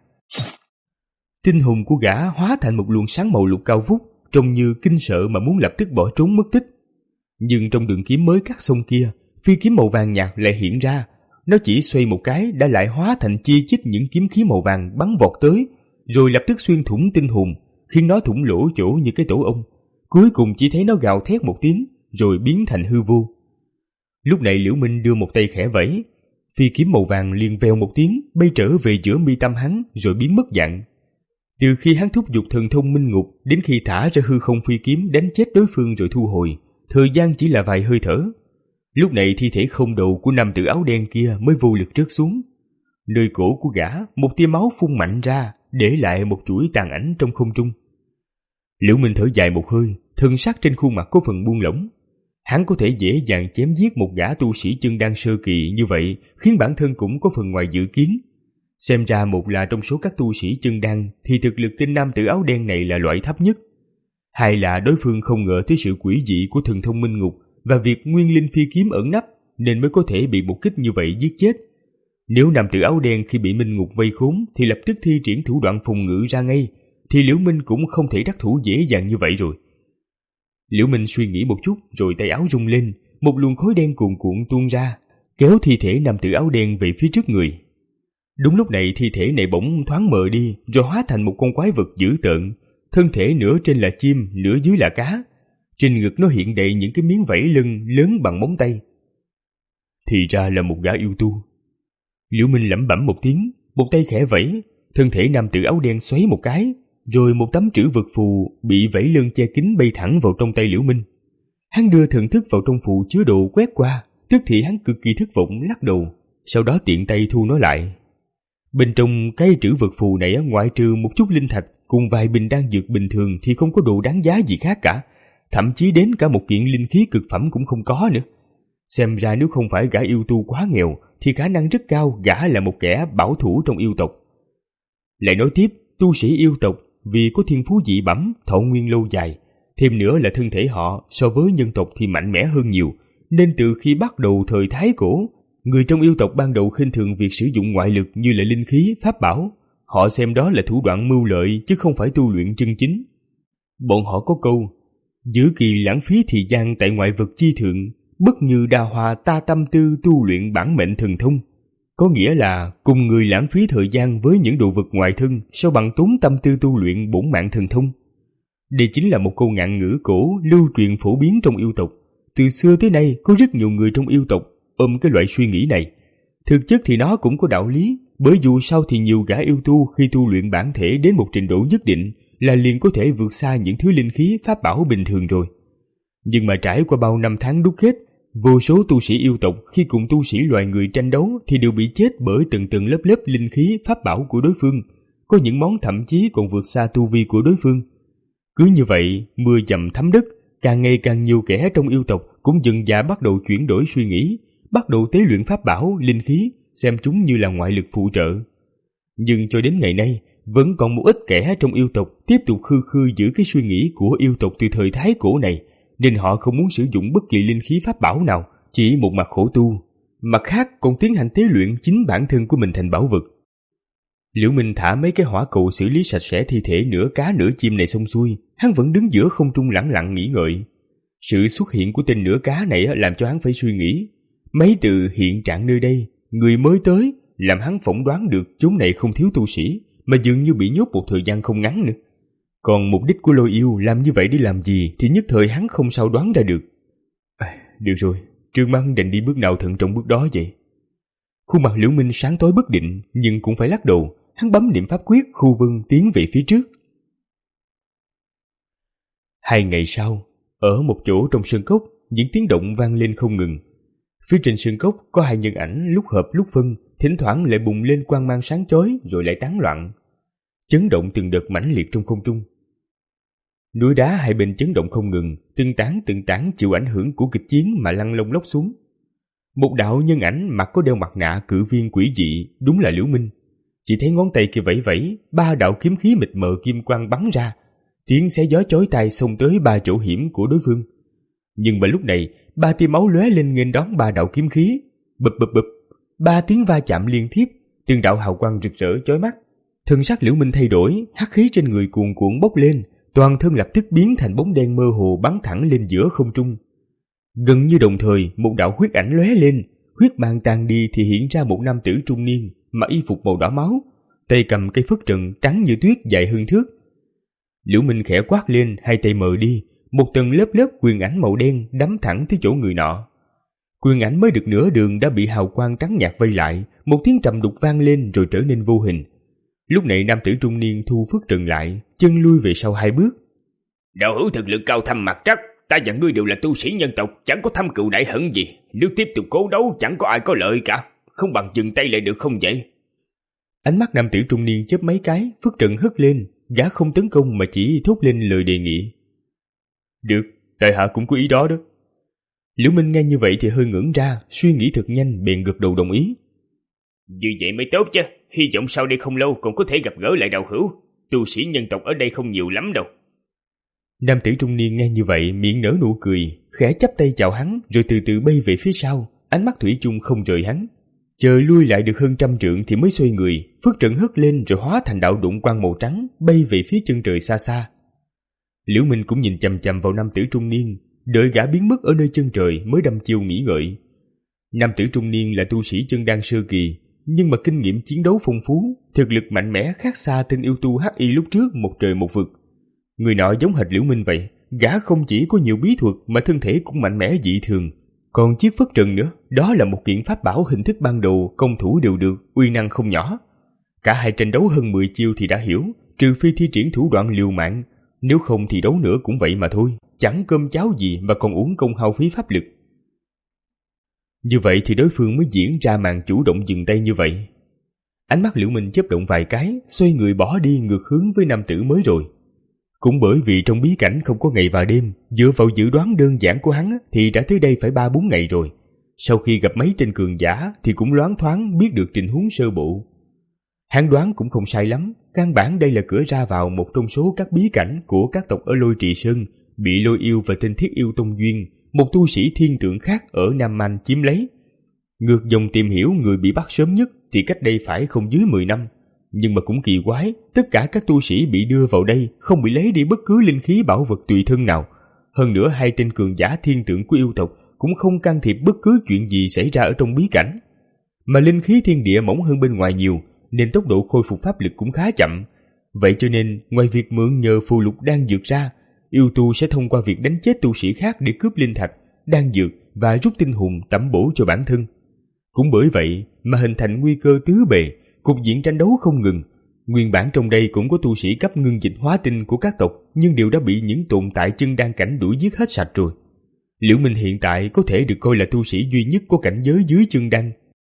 Tinh hồn của gã hóa thành một luồng sáng màu lục cao vút, trông như kinh sợ mà muốn lập tức bỏ trốn mất tích. Nhưng trong đường kiếm mới cắt xong kia, phi kiếm màu vàng nhạt lại hiện ra. Nó chỉ xoay một cái đã lại hóa thành chi chít những kiếm khí màu vàng bắn vọt tới, rồi lập tức xuyên thủng tinh hồn, khiến nó thủng lỗ chỗ như cái tổ ong. Cuối cùng chỉ thấy nó gào thét một tiếng, rồi biến thành hư vô. Lúc này Liễu Minh đưa một tay khẽ vẫy, phi kiếm màu vàng liền vèo một tiếng bay trở về giữa mi tâm hắn, rồi biến mất dạng. Từ khi hắn thúc giục thần thông minh ngục đến khi thả ra hư không phi kiếm đánh chết đối phương rồi thu hồi, thời gian chỉ là vài hơi thở. Lúc này thi thể không đầu của nam tử áo đen kia mới vô lực rớt xuống. Nơi cổ của gã, một tia máu phun mạnh ra, để lại một chuỗi tàn ảnh trong không trung. Liễu Minh thở dài một hơi, thân sắc trên khuôn mặt có phần buông lỏng. Hắn có thể dễ dàng chém giết một gã tu sĩ chân đan sơ kỳ như vậy, khiến bản thân cũng có phần ngoài dự kiến. Xem ra một là trong số các tu sĩ chân đan thì thực lực tên nam tử áo đen này là loại thấp nhất. Hai là đối phương không ngờ tới sự quỷ dị của thần thông minh ngục và việc nguyên linh phi kiếm ẩn nấp, nên mới có thể bị một kích như vậy giết chết. Nếu nam tử áo đen khi bị minh ngục vây khốn thì lập tức thi triển thủ đoạn phòng ngự ra ngay, thì Liễu Minh cũng không thể đắc thủ dễ dàng như vậy rồi. Liễu Minh suy nghĩ một chút rồi tay áo rung lên, một luồng khói đen cuồn cuộn tuôn ra, kéo thi thể nam tử áo đen về phía trước người. Đúng lúc này thi thể này bỗng thoáng mờ đi, rồi hóa thành một con quái vật dữ tợn, thân thể nửa trên là chim, nửa dưới là cá. Trên ngực nó hiện đầy những cái miếng vảy lưng lớn bằng móng tay. Thì ra là một gã yêu tu. Liễu Minh lẩm bẩm một tiếng, một tay khẽ vẫy, thân thể nam tử áo đen xoáy một cái, rồi một tấm trữ vật phù bị vảy lưng che kín bay thẳng vào trong tay Liễu Minh. Hắn đưa thần thức vào trong phù chứa đồ quét qua, tức thì hắn cực kỳ thất vọng lắc đầu, sau đó tiện tay thu nó lại. Bên trong cái trữ vật phù này ngoại trừ một chút linh thạch cùng vài bình đan dược bình thường thì không có đồ đáng giá gì khác cả, thậm chí đến cả một kiện linh khí cực phẩm cũng không có nữa. Xem ra nếu không phải gã yêu tu quá nghèo thì khả năng rất cao gã là một kẻ bảo thủ trong yêu tộc. Lại nói tiếp, tu sĩ yêu tộc vì có thiên phú dị bẩm, thọ nguyên lâu dài, thêm nữa là thân thể họ so với nhân tộc thì mạnh mẽ hơn nhiều, nên từ khi bắt đầu thời Thái Cổ, người trong yêu tộc ban đầu khinh thường việc sử dụng ngoại lực như là linh khí, pháp bảo. Họ xem đó là thủ đoạn mưu lợi chứ không phải tu luyện chân chính. Bọn họ có câu, giữa kỳ lãng phí thời gian tại ngoại vật chi thượng, bất như đa hoa ta tâm tư tu luyện bản mệnh thần thông. Có nghĩa là cùng người lãng phí thời gian với những đồ vật ngoại thân sao bằng tốn tâm tư tu luyện bổn mạng thần thông. Đây chính là một câu ngạn ngữ cổ lưu truyền phổ biến trong yêu tộc. Từ xưa tới nay có rất nhiều người trong yêu tộc ôm cái loại suy nghĩ này. Thực chất thì nó cũng có đạo lý, bởi dù sao thì nhiều gã yêu tu khi tu luyện bản thể đến một trình độ nhất định là liền có thể vượt xa những thứ linh khí pháp bảo bình thường rồi. Nhưng mà trải qua bao năm tháng đúc kết, vô số tu sĩ yêu tộc khi cùng tu sĩ loài người tranh đấu thì đều bị chết bởi từng từng lớp lớp linh khí pháp bảo của đối phương, có những món thậm chí còn vượt xa tu vi của đối phương. Cứ như vậy, mưa dầm thấm đất, càng ngày càng nhiều kẻ trong yêu tộc cũng dần dà bắt đầu chuyển đổi suy nghĩ, bắt đầu tế luyện pháp bảo, linh khí, xem chúng như là ngoại lực phụ trợ. Nhưng cho đến ngày nay, vẫn còn một ít kẻ trong yêu tộc tiếp tục khư khư giữ cái suy nghĩ của yêu tộc từ thời Thái Cổ này, nên họ không muốn sử dụng bất kỳ linh khí pháp bảo nào, chỉ một mặt khổ tu, mặt khác còn tiến hành tế luyện chính bản thân của mình thành bảo vật. Liễu Minh thả mấy cái hỏa cầu xử lý sạch sẽ thi thể nửa cá nửa chim này xong xuôi, hắn vẫn đứng giữa không trung lẳng lặng nghĩ ngợi. Sự xuất hiện của tên nửa cá này làm cho hắn phải suy nghĩ. Mấy từ hiện trạng nơi đây, người mới tới, làm hắn phỏng đoán được chốn này không thiếu tu sĩ, mà dường như bị nhốt một thời gian không ngắn nữa. Còn mục đích của Lôi Yêu làm như vậy để làm gì thì nhất thời hắn không sao đoán ra được. À, được rồi, Trương Măng định đi bước nào thận trọng bước đó vậy. Khuôn mặt Liễu Minh sáng tối bất định, nhưng cũng phải lắc đầu. Hắn bấm niệm pháp quyết khu vân tiến về phía trước. Hai ngày sau, ở một chỗ trong sơn cốc, những tiếng động vang lên không ngừng. Phía trên sơn cốc có hai nhân ảnh lúc hợp lúc phân, thỉnh thoảng lại bùng lên quang mang sáng chói rồi lại tán loạn, chấn động từng đợt mãnh liệt trong không trung. Núi đá hai bên chấn động không ngừng, từng tán từng tán chịu ảnh hưởng của kịch chiến mà lăn lông lốc xuống. Một đạo nhân ảnh mặt có đeo mặt nạ cự viên quỷ dị, đúng là Liễu Minh. Chỉ thấy ngón tay kia vẫy vẫy, ba đạo kiếm khí mịt mờ kim quang bắn ra, tiếng xé gió chói tai xông tới ba chỗ hiểm của đối phương. Nhưng mà lúc này, ba tia máu lóe lên nghênh đón ba đạo kiếm khí, bụp bụp bụp, ba tiếng va chạm liên tiếp, từng đạo hào quang rực rỡ chói mắt. Thân sắc Liễu Minh thay đổi, hắc khí trên người cuồn cuộn bốc lên, toàn thân lập tức biến thành bóng đen mơ hồ bắn thẳng lên giữa không trung. Gần như đồng thời, một đạo huyết ảnh lóe lên, huyết mang tan đi thì hiện ra một nam tử trung niên, mặc y phục màu đỏ máu, tay cầm cây phất trần trắng như tuyết dài hơn thước. Liễu Minh khẽ quát lên, hai tay mờ đi, một tầng lớp lớp quyền ảnh màu đen đắm thẳng tới chỗ người nọ. Quyền ảnh mới được nửa đường đã bị hào quang trắng nhạt vây lại, một tiếng trầm đục vang lên rồi trở nên vô hình. Lúc này nam tử trung niên thu phất trần lại, chân lui về sau hai bước. Đạo hữu thực lực cao thâm mặt trắc, ta và ngươi đều là tu sĩ nhân tộc, chẳng có thâm cừu đại hận gì. Nếu tiếp tục cố đấu chẳng có ai có lợi cả, không bằng dừng tay lại được không vậy? Ánh mắt nam tử trung niên chớp mấy cái, phất trần hất lên, gã không tấn công mà chỉ thốt lên lời đề nghị. Được, tại hạ cũng có ý đó đó. Liễu Minh nghe như vậy thì hơi ngưỡng ra, suy nghĩ thật nhanh bèn gật đầu đồng ý. Như vậy mới tốt chứ, hy vọng sau đây không lâu còn có thể gặp gỡ lại đạo hữu. Tu sĩ nhân tộc ở đây không nhiều lắm đâu. Nam tử trung niên nghe như vậy miệng nở nụ cười, khẽ chắp tay chào hắn rồi từ từ bay về phía sau, ánh mắt thủy chung không rời hắn. Chờ lui lại được hơn trăm trượng thì mới xoay người, phất trần hất lên rồi hóa thành đạo đụng quang màu trắng bay về phía chân trời xa xa. Liễu Minh cũng nhìn chằm chằm vào nam tử trung niên, đợi gã biến mất ở nơi chân trời mới đăm chiêu nghĩ ngợi. Nam tử trung niên là tu sĩ chân đan sơ kỳ, nhưng mà kinh nghiệm chiến đấu phong phú, thực lực mạnh mẽ khác xa tên yêu tu hắc y lúc trước một trời một vực. Người nọ giống hệt Liễu Minh vậy, gã không chỉ có nhiều bí thuật mà thân thể cũng mạnh mẽ dị thường. Còn chiếc phất trần nữa, đó là một kiện pháp bảo hình thức ban đầu, công thủ đều được, uy năng không nhỏ. Cả hai tranh đấu hơn mười chiêu thì đã hiểu, trừ phi thi triển thủ đoạn liều mạng, nếu không thì đấu nữa cũng vậy mà thôi, chẳng cơm cháo gì mà còn uống công hao phí pháp lực. Như vậy thì đối phương mới diễn ra màn chủ động dừng tay như vậy. Ánh mắt Liễu Minh chớp động vài cái, xoay người bỏ đi ngược hướng với nam tử mới rồi. Cũng bởi vì trong bí cảnh không có ngày và đêm, dựa vào dự đoán đơn giản của hắn thì đã tới đây phải ba bốn ngày rồi. Sau khi gặp mấy tên cường giả thì cũng loáng thoáng biết được tình huống sơ bộ. Hắn đoán cũng không sai lắm, căn bản đây là cửa ra vào một trong số các bí cảnh của các tộc ở Lôi Trì Sơn, bị Lôi Yêu và tên Thiết Yêu Tông Duyên, một tu sĩ thiên tượng khác ở Nam Man chiếm lấy. Ngược dòng tìm hiểu người bị bắt sớm nhất thì cách đây phải không dưới mười năm. Nhưng mà cũng kỳ quái, tất cả các tu sĩ bị đưa vào đây không bị lấy đi bất cứ linh khí bảo vật tùy thân nào. Hơn nữa hai tên cường giả thiên tượng của yêu tộc cũng không can thiệp bất cứ chuyện gì xảy ra ở trong bí cảnh. Mà linh khí thiên địa mỏng hơn bên ngoài nhiều, nên tốc độ khôi phục pháp lực cũng khá chậm. Vậy cho nên, ngoài việc mượn nhờ phù lục đan dược ra, yêu tu sẽ thông qua việc đánh chết tu sĩ khác để cướp linh thạch, đan dược và rút tinh hồn tẩm bổ cho bản thân. Cũng bởi vậy mà hình thành nguy cơ tứ bề, cục diện tranh đấu không ngừng. Nguyên bản trong đây cũng có tu sĩ cấp ngưng dịch hóa tinh của các tộc, nhưng đều đã bị những tồn tại chân đan cảnh đuổi giết hết sạch rồi. Liễu Minh hiện tại có thể được coi là tu sĩ duy nhất có cảnh giới dưới chân đan.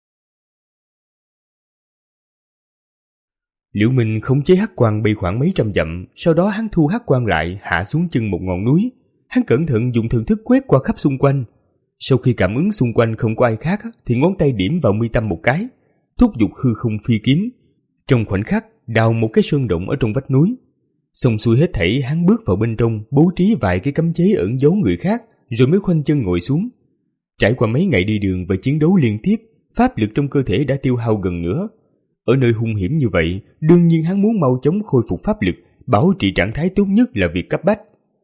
Liễu Minh khống chế hắc quang bay khoảng mấy trăm dặm, sau đó hắn thu hắc quang lại hạ xuống chân một ngọn núi. Hắn cẩn thận dùng thần thức quét qua khắp xung quanh. Sau khi cảm ứng xung quanh không có ai khác thì ngón tay điểm vào mi tâm một cái, thúc giục hư không phi kiếm. Trong khoảnh khắc đào một cái sơn động ở trong vách núi. Xong xuôi hết thảy, hắn bước vào bên trong, bố trí vài cái cấm chế ẩn giấu người khác, rồi mới khoanh chân ngồi xuống. Trải qua mấy ngày đi đường và chiến đấu liên tiếp, pháp lực trong cơ thể đã tiêu hao gần nửa. Ở nơi hung hiểm như vậy, đương nhiên hắn muốn mau chóng khôi phục pháp lực, bảo trì trạng thái tốt nhất là việc cấp bách.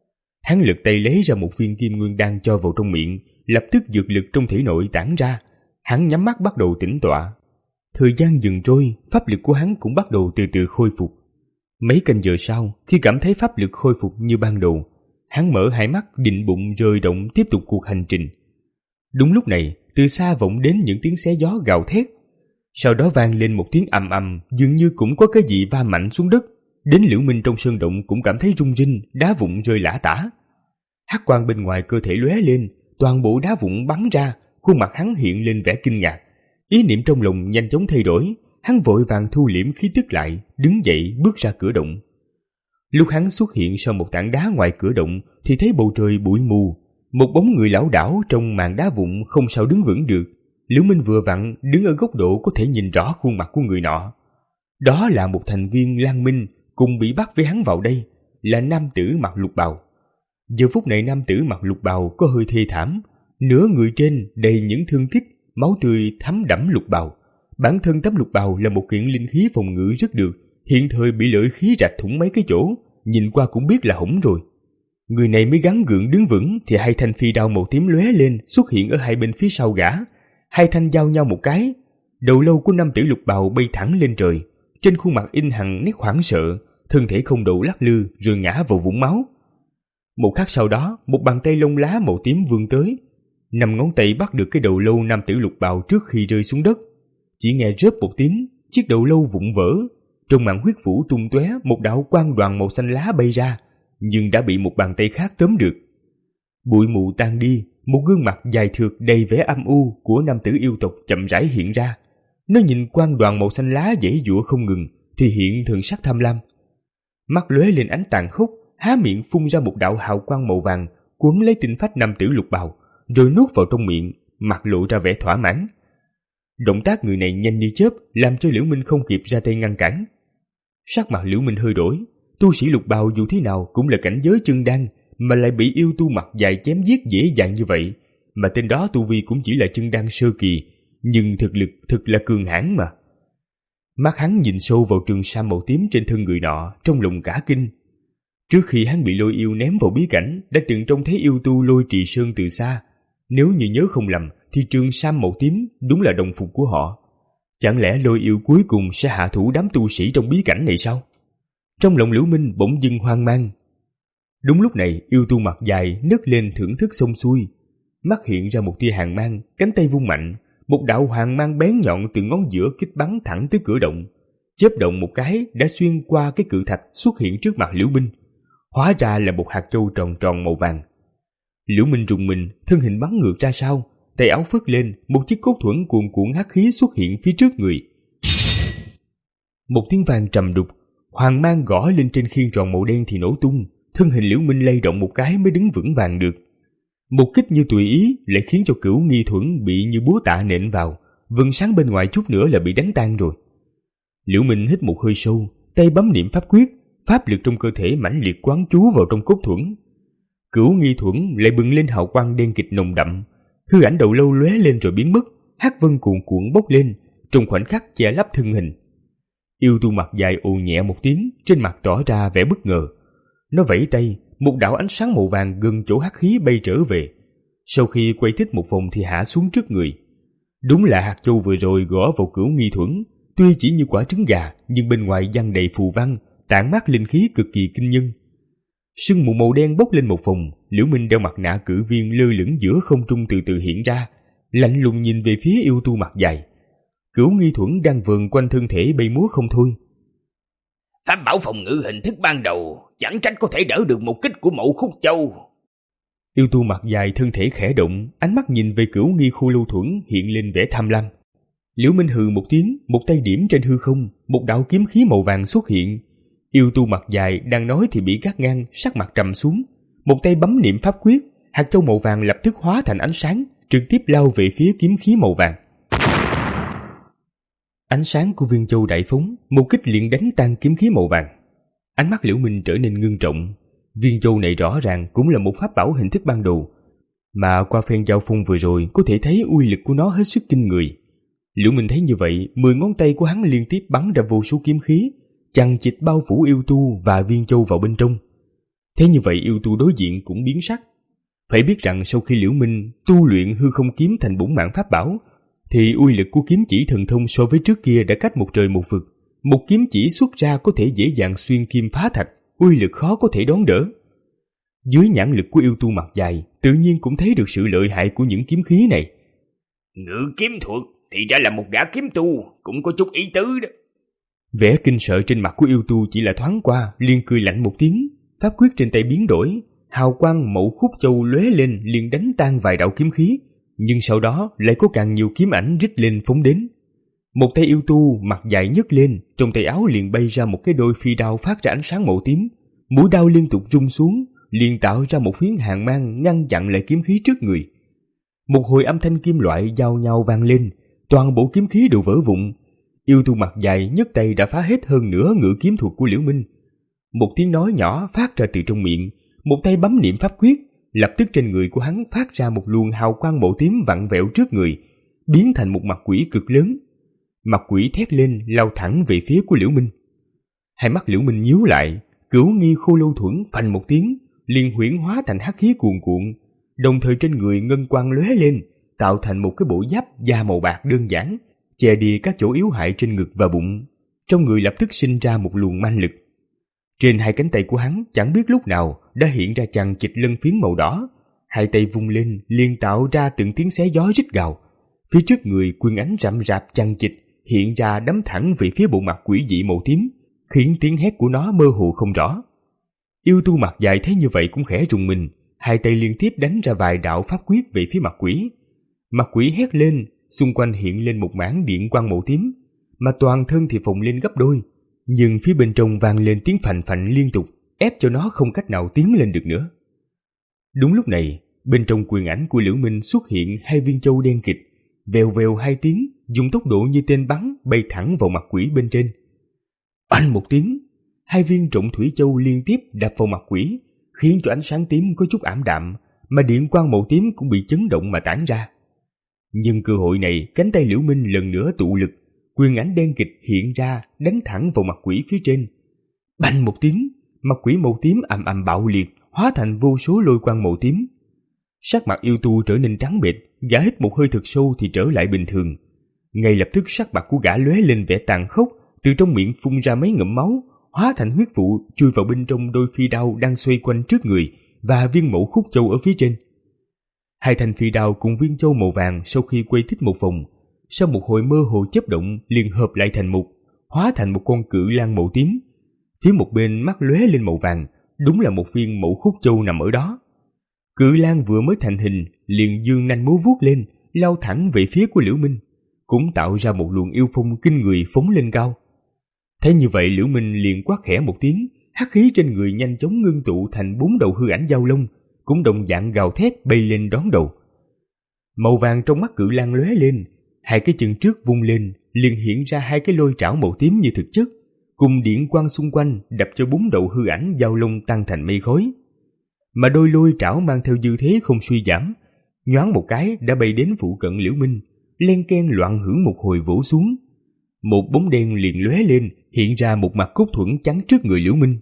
Hắn lật tay lấy ra một viên kim nguyên đan cho vào trong miệng, lập tức dược lực trong thể nội tản ra. Hắn nhắm mắt bắt đầu tĩnh tọa. Thời gian dần trôi, pháp lực của hắn cũng bắt đầu từ từ khôi phục. Mấy canh giờ sau, khi cảm thấy pháp lực khôi phục như ban đầu, hắn mở hai mắt định bụng rời động tiếp tục cuộc hành trình. Đúng lúc này, từ xa vọng đến những tiếng xé gió gào thét. Sau đó vang lên một tiếng ầm ầm, dường như cũng có cái gì va mạnh xuống đất. Đến Liễu Minh trong sơn động cũng cảm thấy rung rinh, đá vụn rơi lả tả. Hắc quang bên ngoài cơ thể lóe lên, toàn bộ đá vụn bắn ra, khuôn mặt hắn hiện lên vẻ kinh ngạc. Ý niệm trong lòng nhanh chóng thay đổi, hắn vội vàng thu liễm khí tức lại, đứng dậy bước ra cửa động. Lúc hắn xuất hiện sau một tảng đá ngoài cửa động thì thấy bầu trời bụi mù, một bóng người lảo đảo trong màn đá vụn không sao đứng vững được. Liễu Minh vừa vặn đứng ở góc độ có thể nhìn rõ khuôn mặt của người nọ. Đó là một thành viên Lan Minh cùng bị bắt với hắn vào đây, là nam tử mặc lục bào. Giờ phút này nam tử mặc lục bào có hơi thê thảm, nửa người trên đầy những thương tích, máu tươi thấm đẫm lục bào. Bản thân tấm lục bào là một kiện linh khí phòng ngự rất được, hiện thời bị lợi khí rạch thủng mấy cái chỗ, nhìn qua cũng biết là hỏng rồi. Người này mới gắng gượng đứng vững thì hai thanh phi đao màu tím lóe lên xuất hiện ở hai bên phía sau gã. Hai thanh giao nhau một cái, đầu lâu của nam tử lục bào bay thẳng lên trời, trên khuôn mặt in hằn nét hoảng sợ, thân thể không đầu lắc lư rồi ngã vào vũng máu. Một khắc sau đó, một bàn tay lông lá màu tím vươn tới, năm ngón tay bắt được cái đầu lâu nam tử lục bào trước khi rơi xuống đất. Chỉ nghe rớp một tiếng, chiếc đầu lâu vụn vỡ, trong màn huyết vũ tung tóe một đạo quang đoàn màu xanh lá bay ra, nhưng đã bị một bàn tay khác tóm được. Bụi mù tan đi, một gương mặt dài thượt đầy vẻ âm u của nam tử yêu tộc chậm rãi hiện ra. Nó nhìn quang đoàn màu xanh lá giãy giụa không ngừng thì hiện thần sắc tham lam. Mắt lóe lên ánh tàn khốc, há miệng phun ra một đạo hào quang màu vàng cuốn lấy tinh phách nam tử lục bào, rồi nuốt vào trong miệng, mặt lộ ra vẻ thỏa mãn. Động tác người này nhanh như chớp, làm cho Liễu Minh không kịp ra tay ngăn cản. Sắc mặt Liễu Minh hơi đổi, tu sĩ lục bào dù thế nào cũng là cảnh giới chân đan, mà lại bị yêu tu mặt dài chém giết dễ dàng như vậy, mà tên đó tu vi cũng chỉ là chân đan sơ kỳ, nhưng thực lực thực là cường hãn mà. Mắt hắn nhìn sâu vào trường sam màu tím trên thân người nọ, trong lòng cả kinh. Trước khi hắn bị Lôi Yêu ném vào bí cảnh, đã từng trông thấy yêu tu Lôi Trì Sơn từ xa. Nếu như nhớ không lầm, thì trường sam màu tím đúng là đồng phục của họ. Chẳng lẽ Lôi Yêu cuối cùng sẽ hạ thủ đám tu sĩ trong bí cảnh này sao? Trong lòng Liễu Minh bỗng dưng hoang mang. Đúng lúc này, yêu tu mặt dài nấc lên thưởng thức xong xuôi, mắt hiện ra một tia hàn mang, cánh tay vung mạnh, một đạo hoàng mang bén nhọn từ ngón giữa kích bắn thẳng tới cửa động, chớp động một cái đã xuyên qua cái cự thạch xuất hiện trước mặt Liễu Minh. Hóa ra là một hạt châu tròn tròn màu vàng. Liễu Minh rùng mình, thân hình bắn ngược ra sau, tay áo phất lên, một chiếc cốt thuẫn cuồn cuộn hắc khí xuất hiện phía trước người. Một tiếng vang trầm đục, hoàng mang gõ lên trên khiên tròn màu đen thì nổ tung, thân hình Liễu Minh lay động một cái mới đứng vững vàng được. Một kích như tùy ý lại khiến cho Cửu Nghi Thuẫn bị như búa tạ nện vào, vầng sáng bên ngoài chút nữa là bị đánh tan rồi. Liễu Minh hít một hơi sâu, tay bấm niệm pháp quyết, pháp lực trong cơ thể mãnh liệt quán chú vào trong cốt thuẫn. Cửu Nghi Thuẫn lại bừng lên hào quang đen kịt nồng đậm, hư ảnh đầu lâu lóe lên rồi biến mất, hắc vân cuồn cuộn bốc lên, trong khoảnh khắc che lấp thân hình. Yêu tu mặt dài ồ nhẹ một tiếng, trên mặt tỏ ra vẻ bất ngờ. Nó vẫy tay, một đạo ánh sáng màu vàng gần chỗ hắc khí bay trở về. Sau khi quay thích một vòng thì hạ xuống trước người. Đúng là hạt châu vừa rồi gõ vào cửu nghi thuẫn, tuy chỉ như quả trứng gà nhưng bên ngoài giăng đầy phù văn, tản mát linh khí cực kỳ kinh nhân. Sương mù màu đen bốc lên một vòng, Liễu Minh đeo mặt nạ cử viên lơ lửng giữa không trung từ từ hiện ra, lạnh lùng nhìn về phía yêu tu mặt dài. Cửu nghi thuẫn đang vờn quanh thân thể bay múa không thôi. Pháp bảo phòng ngự hình thức ban đầu chẳng trách có thể đỡ được một kích của Mậu Khúc Châu. Yêu tu mặt dài thân thể khẽ động, ánh mắt nhìn về cửu nghi khu lưu thuẫn hiện lên vẻ tham lam. Liễu Minh hừ một tiếng, một tay điểm trên hư không, một đạo kiếm khí màu vàng xuất hiện. Yêu tu mặt dài đang nói thì bị cắt ngang, sắc mặt trầm xuống. Một tay bấm niệm pháp quyết, hạt châu màu vàng lập tức hóa thành ánh sáng, trực tiếp lao về phía kiếm khí màu vàng. Ánh sáng của viên châu đại phóng, một kích liền đánh tan kiếm khí màu vàng. Ánh mắt Liễu Minh trở nên ngưng trọng. Viên châu này rõ ràng cũng là một pháp bảo hình thức ban đầu, mà qua phen giao phong vừa rồi có thể thấy uy lực của nó hết sức kinh người. Liễu Minh thấy như vậy, mười ngón tay của hắn liên tiếp bắn ra vô số kiếm khí, chằng chịt bao phủ yêu tu và viên châu vào bên trong. Thế như vậy yêu tu đối diện cũng biến sắc. Phải biết rằng sau khi Liễu Minh tu luyện hư không kiếm thành bổn mạng pháp bảo, thì uy lực của kiếm chỉ thần thông so với trước kia đã cách một trời một vực. Một kiếm chỉ xuất ra có thể dễ dàng xuyên kim phá thạch, uy lực khó có thể đón đỡ. Dưới nhãn lực của yêu tu mặt dài, tự nhiên cũng thấy được sự lợi hại của những kiếm khí này. Ngự kiếm thuật thì ra là một gã kiếm tu, cũng có chút ý tứ đó. Vẻ kinh sợ trên mặt của yêu tu chỉ là thoáng qua, liền cười lạnh một tiếng, pháp quyết trên tay biến đổi, hào quang Mậu Khúc Châu lóe lên liền đánh tan vài đạo kiếm khí, nhưng sau đó lại có càng nhiều kiếm ảnh rít lên phóng đến. Một tay yêu tu mặt dài nhấc lên, trong tay áo liền bay ra một cái đôi phi đao phát ra ánh sáng màu tím, mũi đao liên tục rung xuống, liền tạo ra một phiến hàng mang ngăn chặn lại kiếm khí trước người. Một hồi âm thanh kim loại giao nhau vang lên, toàn bộ kiếm khí đều vỡ vụn. Yêu tu mặt dài nhấc tay đã phá hết hơn nửa ngự kiếm thuật của Liễu Minh. Một tiếng nói nhỏ phát ra từ trong miệng, một tay bấm niệm pháp quyết, lập tức trên người của hắn phát ra một luồng hào quang màu tím vặn vẹo trước người, biến thành một mặt quỷ cực lớn. Mặt quỷ thét lên lao thẳng về phía của Liễu Minh. Hai mắt Liễu Minh nhíu lại, cửu nghi khô lâu thuẫn phành một tiếng, liền huyễn hóa thành hắc khí cuồn cuộn, đồng thời trên người ngân quang lóe lên, tạo thành một cái bộ giáp da màu bạc đơn giản, che đi các chỗ yếu hại trên ngực và bụng. Trong người lập tức sinh ra một luồng manh lực. Trên hai cánh tay của hắn chẳng biết lúc nào đã hiện ra chằng chịt lân phiến màu đỏ, hai tay vung lên liền tạo ra từng tiếng xé gió rít gào. Phía trước người quyền ánh rậm rạp chằng chịt hiện ra đấm thẳng về phía bộ mặt quỷ dị màu tím, khiến tiếng hét của nó mơ hồ không rõ. Yêu tu mặt dài thấy như vậy cũng khẽ rùng mình, hai tay liên tiếp đánh ra vài đạo pháp quyết về phía mặt quỷ. Mặt quỷ hét lên, xung quanh hiện lên một mảng điện quang màu tím, mà toàn thân thì phồng lên gấp đôi, nhưng phía bên trong vang lên tiếng phành phành liên tục, ép cho nó không cách nào tiến lên được nữa. Đúng lúc này, bên trong quyền ảnh của Liễu Minh xuất hiện hai viên châu đen kịt, vèo vèo hai tiếng, dùng tốc độ như tên bắn bay thẳng vào mặt quỷ bên trên. Oanh một tiếng, hai viên trọng thủy châu liên tiếp đập vào mặt quỷ, khiến cho ánh sáng tím có chút ảm đạm, mà điện quang màu tím cũng bị chấn động mà tản ra. Nhưng cơ hội này, cánh tay Liễu Minh lần nữa tụ lực, quyền ảnh đen kịch hiện ra đánh thẳng vào mặt quỷ phía trên. Bành một tiếng, mặt quỷ màu tím ầm ầm bạo liệt, hóa thành vô số lôi quang màu tím. Sắc mặt yêu tu trở nên trắng bệch, gã hít một hơi thật sâu thì trở lại bình thường. Ngay lập tức sắc mặt của gã lóe lên vẻ tàn khốc, từ trong miệng phun ra mấy ngụm máu, hóa thành huyết vụ chui vào bên trong đôi phi đao đang xoay quanh trước người và viên Mậu Khúc Châu ở phía trên. Hai thanh phi đao cùng viên châu màu vàng sau khi quay thích một vòng, sau một hồi mơ hồ chớp động liền hợp lại thành một, hóa thành một con cự lang màu tím. Phía một bên mắt lóe lên màu vàng, đúng là một viên Mậu Khúc Châu nằm ở đó. Cự lang vừa mới thành hình liền dương nanh múa vuốt lên, lao thẳng về phía của Liễu Minh, cũng tạo ra một luồng yêu phong kinh người phóng lên cao. Thấy như vậy, Liễu Minh liền quát khẽ một tiếng, hắc khí trên người nhanh chóng ngưng tụ thành bốn đầu hư ảnh giao long, cũng đồng dạng gào thét bay lên đón đầu. Màu vàng trong mắt cự lang lóe lên, hai cái chân trước vung lên liền hiện ra hai cái lôi trảo màu tím như thực chất, cùng điện quang xung quanh đập cho bốn đầu hư ảnh giao long tan thành mây khói. Mà đôi lôi trảo mang theo dư thế không suy giảm, nhoáng một cái đã bay đến phụ cận Liễu Minh, len ken loạn hưởng một hồi vỗ xuống. Một bóng đen liền lóe lên, hiện ra một mặt cốt thuẫn chắn trước người Liễu Minh.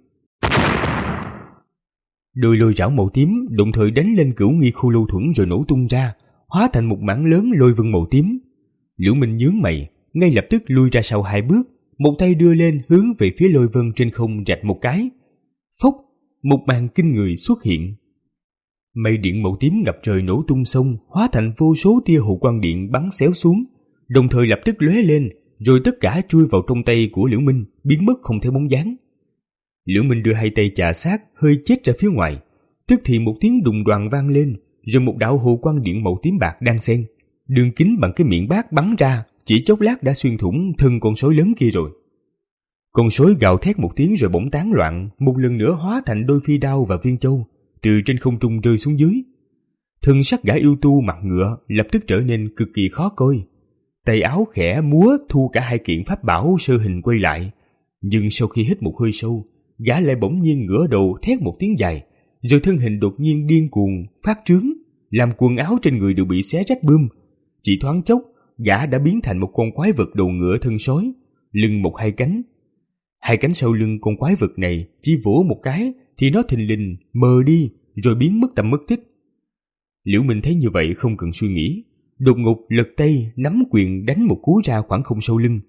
Đôi lôi rảo màu tím đồng thời đánh lên cửu nghi khô lâu thuẫn rồi nổ tung ra, hóa thành một mảng lớn lôi vân màu tím. Liễu Minh nhướng mày, ngay lập tức lui ra sau hai bước, một tay đưa lên hướng về phía lôi vân trên không rạch một cái. Phốc, một màn kinh người xuất hiện. Mây điện màu tím ngập trời nổ tung sông, hóa thành vô số tia hồ quang điện bắn xéo xuống, đồng thời lập tức lóe lên, rồi tất cả chui vào trong tay của Liễu Minh, biến mất không thấy bóng dáng. Liễu Minh đưa hai tay chà sát, hơi chết ra phía ngoài, tức thì một tiếng đùng đoàng vang lên, rồi một đạo hồ quang điện màu tím bạc đan xen, đường kính bằng cái miệng bát bắn ra, chỉ chốc lát đã xuyên thủng thân con sói lớn kia rồi. Con sói gào thét một tiếng rồi bỗng tán loạn, một lần nữa hóa thành đôi phi đao và viên châu, từ trên không trung rơi xuống dưới. Thân sắc gã yêu tu mặt ngựa lập tức trở nên cực kỳ khó coi. Tay áo khẽ múa thu cả hai kiện pháp bảo sơ hình quay lại, nhưng sau khi hít một hơi sâu, gã lại bỗng nhiên ngửa đầu thét một tiếng dài, rồi thân hình đột nhiên điên cuồng phát trướng, làm quần áo trên người đều bị xé rách bươm. Chỉ thoáng chốc, gã đã biến thành một con quái vật đầu ngựa thân sói, lưng một hai cánh. Hai cánh sau lưng con quái vật này chỉ vỗ một cái thì nó thình lình mờ đi, rồi biến mất tầm mất tích. Liễu Minh thấy như vậy không cần suy nghĩ, đột ngột lật tay nắm quyền đánh một cú ra khoảng không sau lưng.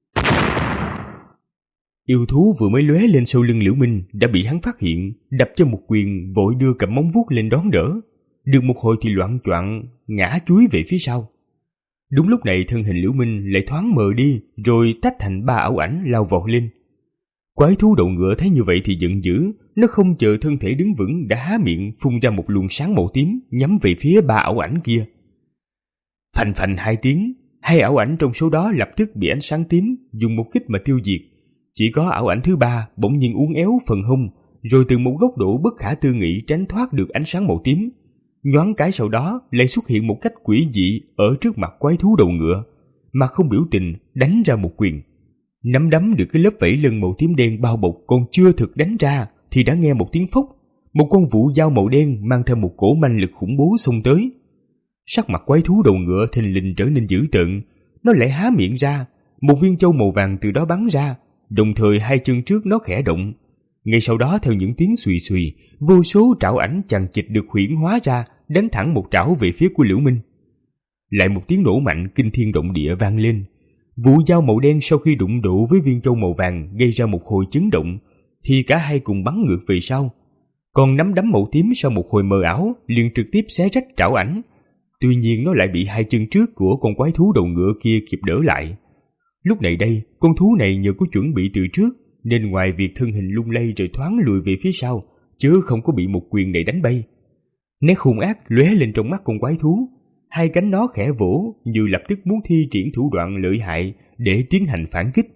Yêu thú vừa mới lóe lên sau lưng Liễu Minh đã bị hắn phát hiện, đập cho một quyền, vội đưa cầm móng vuốt lên đón đỡ. Được một hồi thì loạng choạng ngã chúi về phía sau. Đúng lúc này thân hình Liễu Minh lại thoáng mờ đi, rồi tách thành ba ảo ảnh lao vọt lên. Quái thú đầu ngựa thấy như vậy thì giận dữ, nó không chờ thân thể đứng vững đã há miệng phun ra một luồng sáng màu tím nhắm về phía ba ảo ảnh kia. Phành phành hai tiếng, hai ảo ảnh trong số đó lập tức bị ánh sáng tím dùng một kích mà tiêu diệt. Chỉ có ảo ảnh thứ ba bỗng nhiên uốn éo phần hông, rồi từ một góc độ bất khả tư nghị tránh thoát được ánh sáng màu tím. Nhoáng cái sau đó lại xuất hiện một cách quỷ dị ở trước mặt quái thú đầu ngựa, mà không biểu tình đánh ra một quyền. Nắm đấm được cái lớp vảy lưng màu tím đen bao bọc còn chưa thực đánh ra thì đã nghe một tiếng phốc, một con vũ dao màu đen mang theo một cổ manh lực khủng bố xông tới. Sắc mặt quái thú đầu ngựa thình lình trở nên dữ tợn, nó lại há miệng ra, một viên châu màu vàng từ đó bắn ra, đồng thời hai chân trước nó khẽ động. Ngay sau đó theo những tiếng xùy xùy, vô số trảo ảnh chằng chịt được huyễn hóa ra, đánh thẳng một trảo về phía của Liễu Minh. Lại một tiếng nổ mạnh kinh thiên động địa vang lên. Vũ dao màu đen sau khi đụng độ với viên châu màu vàng gây ra một hồi chấn động, thì cả hai cùng bắn ngược về sau. Còn nắm đấm màu tím sau một hồi mờ ảo liền trực tiếp xé rách trảo ảnh. Tuy nhiên nó lại bị hai chân trước của con quái thú đầu ngựa kia kịp đỡ lại. Lúc này đây, con thú này nhờ có chuẩn bị từ trước, nên ngoài việc thân hình lung lay rồi thoáng lùi về phía sau, chứ không có bị một quyền này đánh bay. Nét hung ác lóe lên trong mắt con quái thú, hai cánh nó khẽ vỗ như lập tức muốn thi triển thủ đoạn lợi hại để tiến hành phản kích.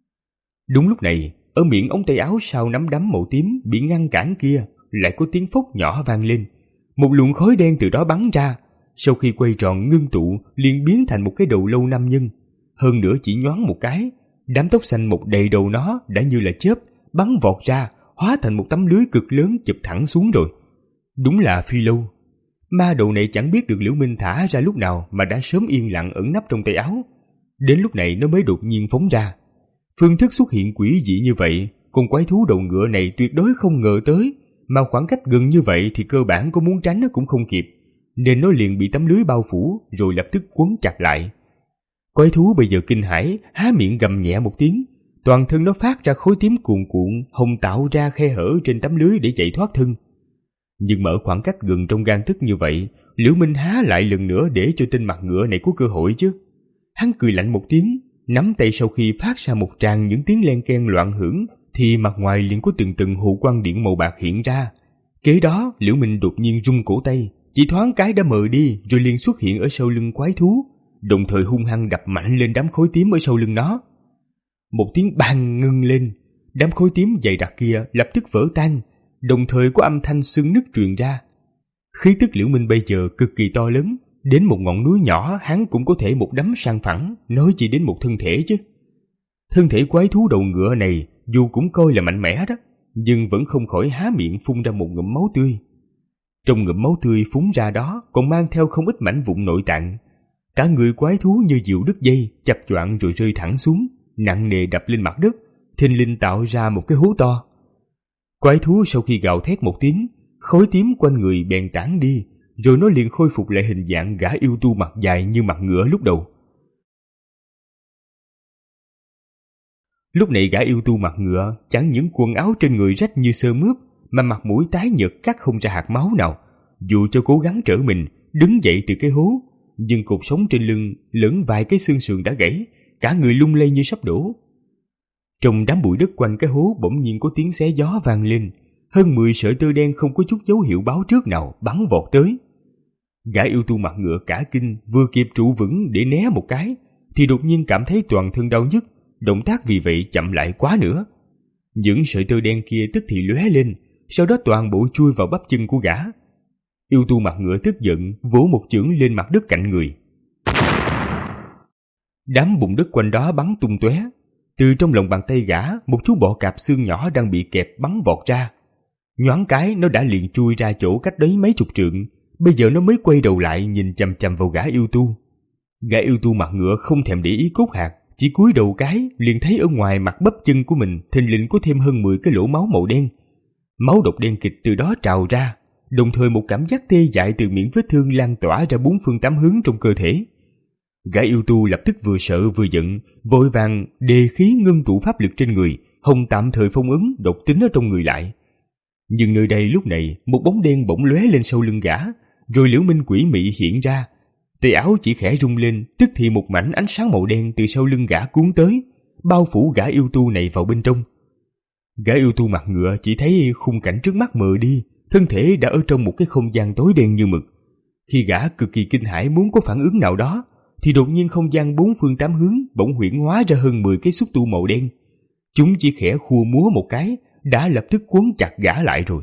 Đúng lúc này, ở miệng ống tay áo sau nắm đấm màu tím bị ngăn cản kia lại có tiếng phốc nhỏ vang lên. Một luồng khói đen từ đó bắn ra, sau khi quay tròn ngưng tụ liền biến thành một cái đầu lâu nam nhân. Hơn nữa chỉ nhoáng một cái, đám tóc xanh một đầy đầu nó đã như là chớp bắn vọt ra, hóa thành một tấm lưới cực lớn chụp thẳng xuống rồi. Đúng là phi lâu. Ma đầu này chẳng biết được Liễu Minh thả ra lúc nào mà đã sớm yên lặng ẩn nấp trong tay áo. Đến lúc này nó mới đột nhiên phóng ra. Phương thức xuất hiện quỷ dị như vậy, con quái thú đầu ngựa này tuyệt đối không ngờ tới, mà khoảng cách gần như vậy thì cơ bản có muốn tránh nó cũng không kịp, nên nó liền bị tấm lưới bao phủ rồi lập tức quấn chặt lại. Quái thú bây giờ kinh hãi, há miệng gầm nhẹ một tiếng, toàn thân nó phát ra khối tím cuồn cuộn, hồng tạo ra khe hở trên tấm lưới để chạy thoát thân. Nhưng mà ở khoảng cách gần trong gang tấc như vậy, Liễu Minh há lại lần nữa để cho tên mặt ngựa này có cơ hội chứ. Hắn cười lạnh một tiếng, nắm tay sau khi phát ra một tràng những tiếng len keng loạn hưởng, thì mặt ngoài liền có từng từng hồ quang điện màu bạc hiện ra. Kế đó, Liễu Minh đột nhiên rung cổ tay, chỉ thoáng cái đã mờ đi rồi liền xuất hiện ở sau lưng quái thú, đồng thời hung hăng đập mạnh lên đám khối tím ở sau lưng nó. Một tiếng bang ngưng lên, đám khối tím dày đặc kia lập tức vỡ tan, đồng thời có âm thanh xương nứt truyền ra. Khí tức Liễu Minh bây giờ cực kỳ to lớn, đến một ngọn núi nhỏ hắn cũng có thể một đấm sang phẳng, nói chỉ đến một thân thể chứ. Thân thể quái thú đầu ngựa này dù cũng coi là mạnh mẽ đó, nhưng vẫn không khỏi há miệng phun ra một ngụm máu tươi. Trong ngụm máu tươi phúng ra đó còn mang theo không ít mảnh vụn nội tạng. Cả người quái thú như diều đứt dây, chập choạng rồi rơi thẳng xuống, nặng nề đập lên mặt đất, thình lình tạo ra một cái hố to. Quái thú sau khi gào thét một tiếng, khói tím quanh người bèn tản đi, rồi nó liền khôi phục lại hình dạng gã yêu tu mặt dài như mặt ngựa lúc đầu. Lúc này gã yêu tu mặt ngựa chẳng những quần áo trên người rách như sơ mướp, mà mặt mũi tái nhợt cắt không ra hạt máu nào. Dù cho cố gắng trở mình đứng dậy từ cái hố, nhưng cột sống trên lưng lẫn vài cái xương sườn đã gãy, cả người lung lay như sắp đổ. Trong đám bụi đất quanh cái hố bỗng nhiên có tiếng xé gió vang lên, hơn mười sợi tơ đen không có chút dấu hiệu báo trước nào bắn vọt tới. Gã yêu tu mặt ngựa cả kinh, vừa kịp trụ vững để né một cái, thì đột nhiên cảm thấy toàn thân đau nhức, động tác vì vậy chậm lại quá nữa. Những sợi tơ đen kia tức thì lóe lên, sau đó toàn bộ chui vào bắp chân của gã. Yêu tu mặt ngựa tức giận vỗ một chưởng lên mặt đất cạnh người. Đám bùn đất quanh đó bắn tung tóe. Từ trong lòng bàn tay gã, một chú bọ cạp xương nhỏ đang bị kẹp bắn vọt ra. Nhoáng cái nó đã liền chui ra chỗ cách đấy mấy chục trượng. Bây giờ nó mới quay đầu lại nhìn chằm chằm vào gã yêu tu. Gã yêu tu mặt ngựa không thèm để ý cốt hạt, chỉ cúi đầu cái liền thấy ở ngoài mặt bắp chân của mình thình lình có thêm hơn mười cái lỗ máu màu đen. Máu độc đen kịch từ đó trào ra, đồng thời một cảm giác tê dại từ miệng vết thương lan tỏa ra bốn phương tám hướng trong cơ thể. Gã yêu tu lập tức vừa sợ vừa giận, vội vàng đề khí ngưng tụ pháp lực trên người, hồng tạm thời phong ấn độc tính ở trong người lại. Nhưng nơi đây lúc này một bóng đen bỗng lóe lên sau lưng gã, rồi liễu minh quỷ mị hiện ra. Tay áo chỉ khẽ rung lên, tức thì một mảnh ánh sáng màu đen từ sau lưng gã cuốn tới, bao phủ gã yêu tu này vào bên trong. Gã yêu tu mặt ngựa chỉ thấy khung cảnh trước mắt mờ đi, thân thể đã ở trong một cái không gian tối đen như mực. Khi gã cực kỳ kinh hãi muốn có phản ứng nào đó, thì đột nhiên không gian bốn phương tám hướng bỗng huyễn hóa ra hơn mười cái xúc tu màu đen. Chúng chỉ khẽ khua múa một cái, đã lập tức quấn chặt gã lại rồi.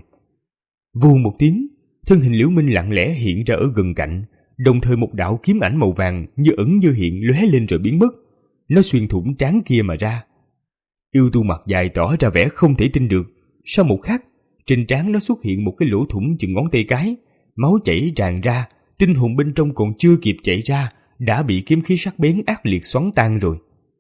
Vù một tiếng, thân hình liễu minh lặng lẽ hiện ra ở gần cạnh, đồng thời một đạo kiếm ảnh màu vàng như ẩn như hiện lóe lên rồi biến mất. Nó xuyên thủng trán kia mà ra. Yêu tu mặt dài tỏ ra vẻ không thể tin được. Sau một khắc, trên trán nó xuất hiện một cái lỗ thủng chừng ngón tay cái, máu chảy tràn ra, tinh hồn bên trong còn chưa kịp chảy ra đã bị kiếm khí sắc bén ác liệt xoắn tan rồi.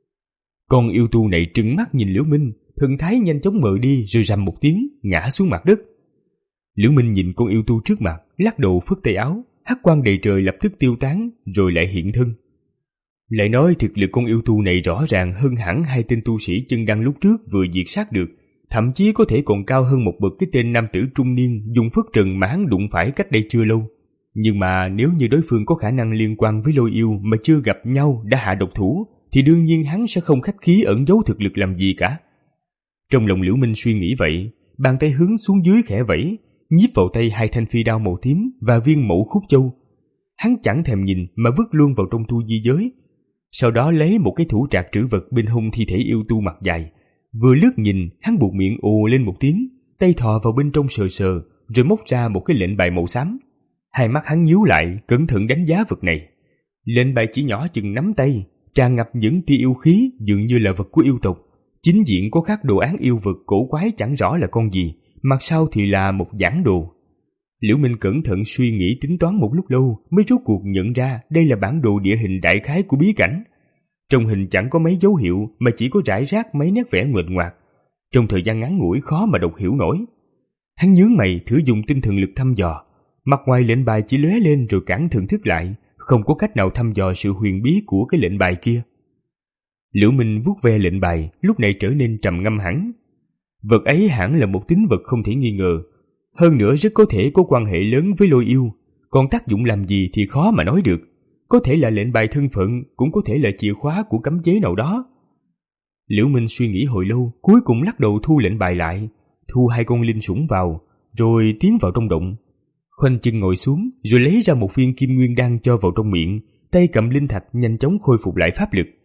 Con yêu tu này trừng mắt nhìn liễu minh, thần thái nhanh chóng mờ đi rồi rầm một tiếng ngã xuống mặt đất. Liễu minh nhìn con yêu tu trước mặt, lắc đầu phất tay áo, hắc quang đầy trời lập tức tiêu tán rồi lại hiện thân. Lại nói thực lực con yêu tu này rõ ràng hơn hẳn hai tên tu sĩ chân đăng lúc trước vừa diệt sát được, thậm chí có thể còn cao hơn một bậc cái tên nam tử trung niên dùng phất trần mà hắn đụng phải cách đây chưa lâu. Nhưng mà nếu như đối phương có khả năng liên quan với Lôi Yêu mà chưa gặp nhau đã hạ độc thủ, thì đương nhiên hắn sẽ không khách khí ẩn giấu thực lực làm gì cả. Trong lòng Liễu Minh suy nghĩ vậy, bàn tay hướng xuống dưới khẽ vẫy, nhíp vào tay hai thanh phi đao màu tím và viên mẫu khúc châu. Hắn chẳng thèm nhìn mà vứt luôn vào trong tu di giới. Sau đó lấy một cái thủ trạc trữ vật bên hông thi thể yêu tu mặt dài. Vừa lướt nhìn, hắn buột miệng ồ lên một tiếng, tay thò vào bên trong sờ sờ, rồi móc ra một cái lệnh bài màu xám. Hai mắt hắn nhíu lại, cẩn thận đánh giá vật này. Lệnh bài chỉ nhỏ chừng nắm tay, tràn ngập những tia yêu khí dường như là vật của yêu tộc. Chính diện có khắc đồ án yêu vật cổ quái chẳng rõ là con gì, mặt sau thì là một giảng đồ. Liễu Minh cẩn thận suy nghĩ tính toán một lúc lâu mới rốt cuộc nhận ra đây là bản đồ địa hình đại khái của bí cảnh. Trong hình chẳng có mấy dấu hiệu mà chỉ có rải rác mấy nét vẽ nguệch ngoạc. Trong thời gian ngắn ngủi khó mà đọc hiểu nổi. Hắn nhướng mày thử dùng tinh thần lực thăm dò. Mặt ngoài lệnh bài chỉ lóe lên rồi cản thần thức lại, không có cách nào thăm dò sự huyền bí của cái lệnh bài kia. Liễu Minh vuốt ve lệnh bài, lúc này trở nên trầm ngâm hẳn. Vật ấy hẳn là một tín vật không thể nghi ngờ, hơn nữa rất có thể có quan hệ lớn với Lôi Yêu, còn tác dụng làm gì thì khó mà nói được. Có thể là lệnh bài thân phận, cũng có thể là chìa khóa của cấm chế nào đó. Liễu Minh suy nghĩ hồi lâu, cuối cùng lắc đầu thu lệnh bài lại, thu hai con linh sủng vào, rồi tiến vào trong động. Khoanh chân ngồi xuống, rồi lấy ra một viên kim nguyên đan cho vào trong miệng, tay cầm linh thạch nhanh chóng khôi phục lại pháp lực.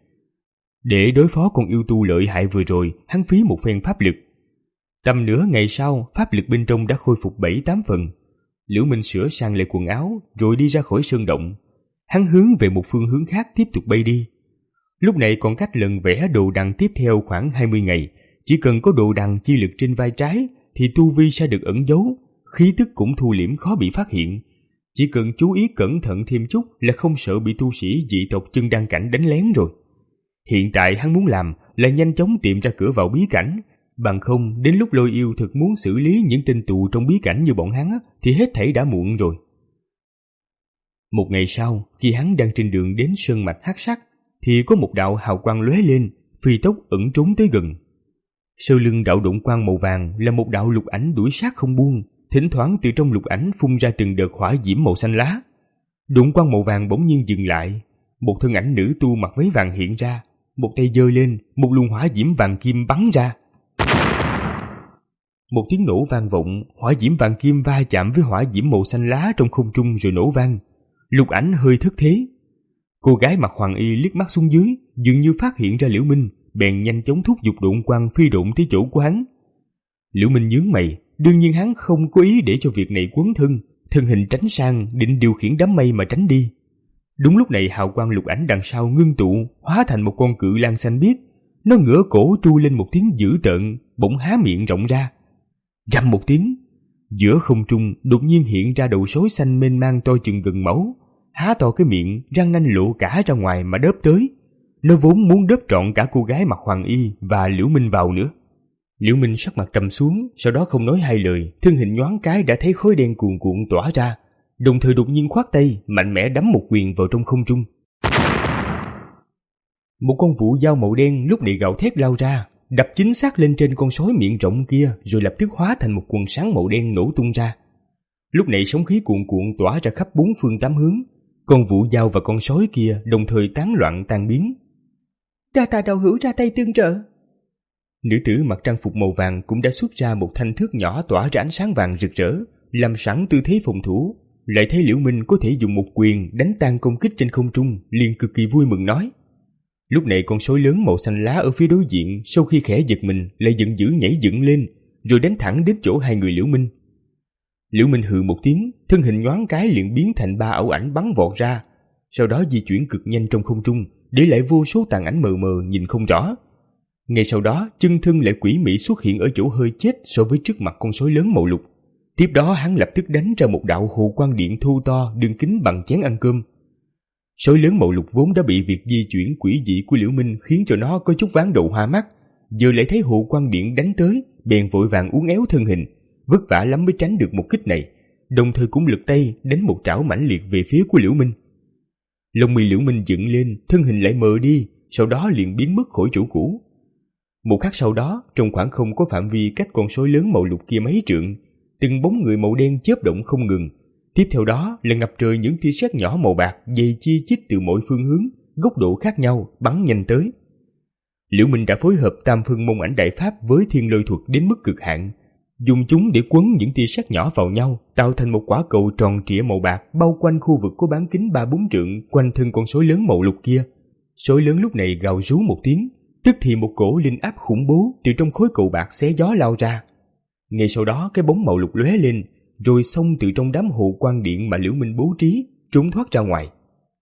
Để đối phó con yêu tu lợi hại vừa rồi, hắn phí một phen pháp lực. Tầm nửa ngày sau, pháp lực bên trong đã khôi phục bảy tám phần. Liễu Minh sửa sang lại quần áo, rồi đi ra khỏi sơn động. Hắn hướng về một phương hướng khác tiếp tục bay đi. Lúc này còn cách lần vẽ đồ đằng tiếp theo khoảng hai mươi ngày, chỉ cần có đồ đằng chi lực trên vai trái thì tu vi sẽ được ẩn giấu, khí tức cũng thu liễm khó bị phát hiện. Chỉ cần chú ý cẩn thận thêm chút là không sợ bị tu sĩ dị tộc chân đăng cảnh đánh lén rồi. Hiện tại hắn muốn làm lại nhanh chóng tìm ra cửa vào bí cảnh, bằng không đến lúc Lôi Yêu thực muốn xử lý những tên tù trong bí cảnh như bọn hắn thì hết thảy đã muộn rồi. Một ngày sau, khi hắn đang trên đường đến sơn mạch hắc sắc, thì có một đạo hào quang lóe lên, phi tốc ẩn trốn tới gần. Sau lưng đạo độn quang màu vàng là một đạo lục ảnh đuổi sát không buông, thỉnh thoảng từ trong lục ảnh phun ra từng đợt hỏa diễm màu xanh lá. Độn quang màu vàng bỗng nhiên dừng lại, một thân ảnh nữ tu mặc váy vàng hiện ra, một tay giơ lên, một luồng hỏa diễm vàng kim bắn ra. Một tiếng nổ vang vọng, hỏa diễm vàng kim va chạm với hỏa diễm màu xanh lá trong không trung rồi nổ vang. Lục ảnh hơi thất thế. Cô gái mặc hoàng y liếc mắt xuống dưới, dường như phát hiện ra Liễu Minh, bèn nhanh chóng thúc giục độn quang phi độn tới chỗ của hắn. Liễu Minh nhướng mày, đương nhiên hắn không có ý để cho việc này quấn thân, thân hình tránh sang định điều khiển đám mây mà tránh đi. Đúng lúc này hào quang lục ảnh đằng sau ngưng tụ, hóa thành một con cự lang xanh biếc. Nó ngửa cổ tru lên một tiếng dữ tợn, bỗng há miệng rộng ra. Rầm một tiếng, giữa không trung đột nhiên hiện ra đầu sói xanh mênh mang to chừng gần mẫu, há to cái miệng, răng nanh lộ cả ra ngoài mà đớp tới. Nó vốn muốn đớp trọn cả cô gái mặc hoàng y và Liễu Minh vào nữa. Liễu Minh sắc mặt trầm xuống, sau đó không nói hai lời, thân hình nhoáng cái đã thấy khói đen cuồn cuộn tỏa ra, đồng thời đột nhiên khoát tay, mạnh mẽ đấm một quyền vào trong không trung. Một con vũ dao màu đen lúc này gào thét lao ra, đập chính xác lên trên con sói miệng rộng kia, rồi lập tức hóa thành một quần sáng màu đen nổ tung ra. Lúc này sóng khí cuồn cuộn tỏa ra khắp bốn phương tám hướng, con vũ dao và con sói kia đồng thời tán loạn tan biến. Đa tạ đạo hữu ra tay tương trợ. Nữ tử mặc trang phục màu vàng cũng đã xuất ra một thanh thước nhỏ tỏa ra ánh sáng vàng rực rỡ, làm sẵn tư thế phòng thủ. Lại thấy Liễu Minh có thể dùng một quyền đánh tan công kích trên không trung, liền cực kỳ vui mừng nói. Lúc này con sói lớn màu xanh lá ở phía đối diện sau khi khẽ giật mình lại giận dữ nhảy dựng lên, rồi đánh thẳng đến chỗ hai người Liễu Minh. Liễu Minh hừ một tiếng, thân hình nhoáng cái liền biến thành ba ảo ảnh bắn vọt ra, sau đó di chuyển cực nhanh trong không trung, để lại vô số tàn ảnh mờ mờ nhìn không rõ. Ngay sau đó, chân thân lại quỷ mị xuất hiện ở chỗ hơi chết so với trước mặt con sói lớn màu lục. Tiếp đó hắn lập tức đánh ra một đạo hồ quang điện thu to đường kính bằng chén ăn cơm. Sói lớn màu lục vốn đã bị việc di chuyển quỷ dị của Liễu Minh khiến cho nó có chút ván đầu hoa mắt, giờ lại thấy hồ quang điện đánh tới, bèn vội vàng uốn éo thân hình, vất vả lắm mới tránh được một kích này, đồng thời cũng lực tay đánh một trảo mãnh liệt về phía của Liễu Minh. Lông mi Liễu Minh dựng lên, thân hình lại mờ đi, sau đó liền biến mất khỏi chỗ cũ. Một khắc sau đó, trong khoảng không có phạm vi cách con sói lớn màu lục kia mấy trượng, từng bóng người màu đen chớp động không ngừng. Tiếp theo đó là ngập trời những tia sét nhỏ màu bạc dày chi chít từ mọi phương hướng, góc độ khác nhau bắn nhanh tới. Liễu Minh đã phối hợp tam phương môn ảnh đại pháp với thiên lôi thuật đến mức cực hạn, dùng chúng để quấn những tia sét nhỏ vào nhau, tạo thành một quả cầu tròn trịa màu bạc bao quanh khu vực có bán kính ba bốn trượng quanh thân con sói lớn màu lục kia. Sói lớn lúc này gào rú một tiếng, tức thì một cổ linh áp khủng bố từ trong khối cầu bạc xé gió lao ra. Ngay sau đó cái bóng màu lục lóe lên, rồi xông từ trong đám hồ quang điện mà Liễu Minh bố trí, trốn thoát ra ngoài.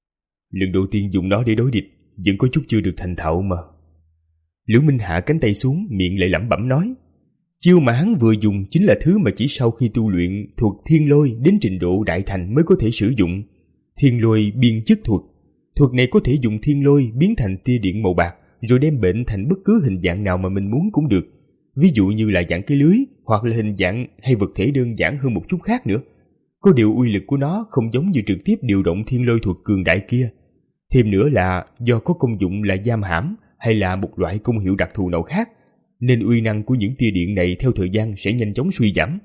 Lần đầu tiên dùng nó để đối địch, vẫn có chút chưa được thành thạo mà. Liễu Minh hạ cánh tay xuống, miệng lại lẩm bẩm nói. Chiêu mà hắn vừa dùng chính là thứ mà chỉ sau khi tu luyện thuật thiên lôi đến trình độ đại thành mới có thể sử dụng. Thiên lôi biên chức thuật. Thuật này có thể dùng thiên lôi biến thành tia điện màu bạc, rồi đem bệnh thành bất cứ hình dạng nào mà mình muốn cũng được. Ví dụ như là dạng cái lưới, hoặc là hình dạng hay vật thể đơn giản hơn một chút khác nữa. Có điều uy lực của nó không giống như trực tiếp điều động thiên lôi thuật cường đại kia. Thêm nữa là do có công dụng là giam hãm hay là một loại công hiệu đặc thù nào khác, nên uy năng của những tia điện này theo thời gian sẽ nhanh chóng suy giảm.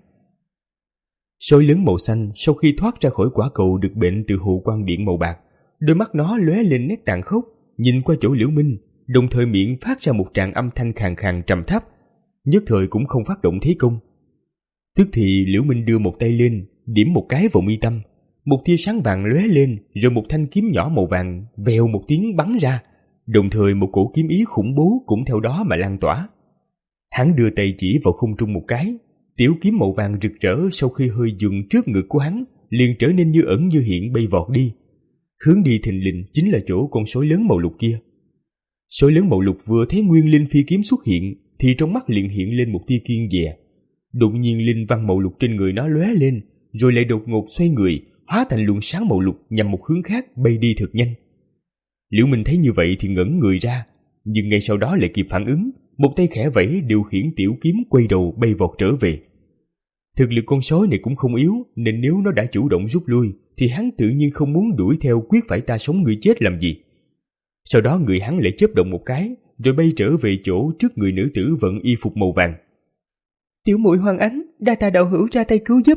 Sói lớn màu xanh sau khi thoát ra khỏi quả cầu được bệnh từ hồ quang điện màu bạc, đôi mắt nó lóe lên nét tàn khốc, nhìn qua chỗ Liễu Minh, đồng thời miệng phát ra một tràng âm thanh khàn khàn trầm thấp, nhất thời cũng không phát động thế công. Tức thì Liễu Minh đưa một tay lên, điểm một cái vào mi tâm, một tia sáng vàng lóe lên, rồi một thanh kiếm nhỏ màu vàng vèo một tiếng bắn ra, đồng thời một cổ kiếm ý khủng bố cũng theo đó mà lan tỏa. Hắn đưa tay chỉ vào không trung một cái, tiểu kiếm màu vàng rực rỡ sau khi hơi dừng trước ngực của hắn liền trở nên như ẩn như hiện bay vọt đi. Hướng đi thình lình chính là chỗ con sói lớn màu lục kia. Sói lớn màu lục vừa thấy nguyên linh phi kiếm xuất hiện thì trong mắt liền hiện lên một tia kiêng dè. Đột nhiên linh văn màu lục trên người nó lóe lên, rồi lại đột ngột xoay người, hóa thành luồng sáng màu lục nhằm một hướng khác bay đi thật nhanh. Liễu Minh thấy như vậy thì ngẩn người ra, nhưng ngay sau đó lại kịp phản ứng, một tay khẽ vẫy điều khiển tiểu kiếm quay đầu bay vọt trở về. Thực lực con sói này cũng không yếu, nên nếu nó đã chủ động rút lui thì hắn tự nhiên không muốn đuổi theo quyết phải ta sống người chết làm gì. Sau đó người hắn lại chớp động một cái, rồi bay trở về chỗ trước người nữ tử vận y phục màu vàng. Tiểu muội Hoàng Ánh, đa tạ đạo hữu ra tay cứu giúp.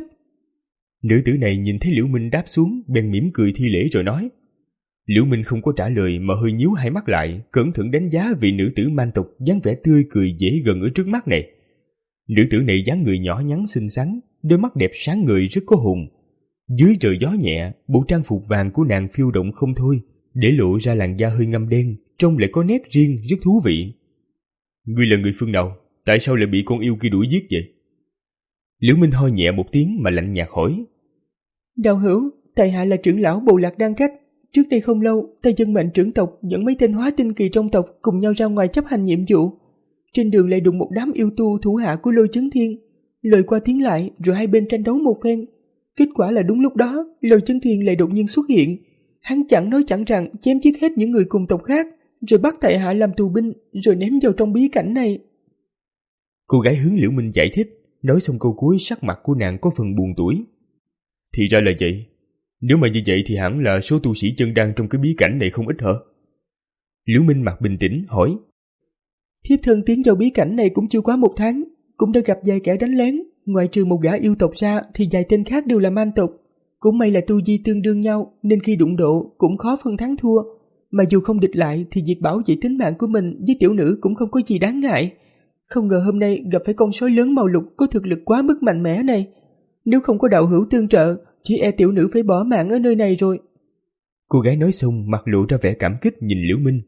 Nữ tử này nhìn thấy Liễu Minh đáp xuống, bèn mỉm cười thi lễ rồi nói. Liễu Minh không có trả lời mà hơi nhíu hai mắt lại, cẩn thận đánh giá vị nữ tử man tộc dáng vẻ tươi cười dễ gần ở trước mắt này. Nữ tử này dáng người nhỏ nhắn xinh xắn, đôi mắt đẹp sáng ngời rất có hồn. Dưới trời gió nhẹ, bộ trang phục vàng của nàng phiêu động không thôi, để lộ ra làn da hơi ngăm đen, trông lại có nét riêng rất thú vị. Ngươi là người phương nào? Tại sao lại bị con yêu kia đuổi giết vậy? Liễu Minh ho nhẹ một tiếng mà lạnh nhạt hỏi. Đạo hữu, tại hạ là trưởng lão Bồ Lạc Đan Cách. Trước đây không lâu, ta dân mệnh trưởng tộc dẫn mấy tên hóa tinh kỳ trong tộc cùng nhau ra ngoài chấp hành nhiệm vụ. Trên đường lại đụng một đám yêu tu thủ hạ của Lôi Chấn Thiên, lời qua tiếng lại rồi hai bên tranh đấu một phen. Kết quả là đúng lúc đó, Lôi Chấn Thiên lại đột nhiên xuất hiện. Hắn chẳng nói chẳng rằng chém giết hết những người cùng tộc khác, rồi bắt tại hạ làm tù binh, rồi ném vào trong bí cảnh này. Cô gái hướng Liễu Minh giải thích, nói xong câu cuối sắc mặt của nàng có phần buồn tủi. Thì ra là vậy. Nếu mà như vậy thì hẳn là số tu sĩ chân đan trong cái bí cảnh này không ít hả? Liễu Minh mặt bình tĩnh hỏi. Thiếp thân tiến vào bí cảnh này cũng chưa quá một tháng, cũng đã gặp vài kẻ đánh lén, ngoại trừ một gã yêu tộc ra thì vài tên khác đều là man tộc. Cũng may là tu vi tương đương nhau nên khi đụng độ cũng khó phân thắng thua, mà dù không địch lại thì việc bảo vệ tính mạng của mình với tiểu nữ cũng không có gì đáng ngại. Không ngờ hôm nay gặp phải con sói lớn màu lục có thực lực quá mức mạnh mẽ này. Nếu không có đạo hữu tương trợ, chỉ e tiểu nữ phải bỏ mạng ở nơi này rồi. Cô gái nói xong mặt lộ ra vẻ cảm kích nhìn Liễu Minh.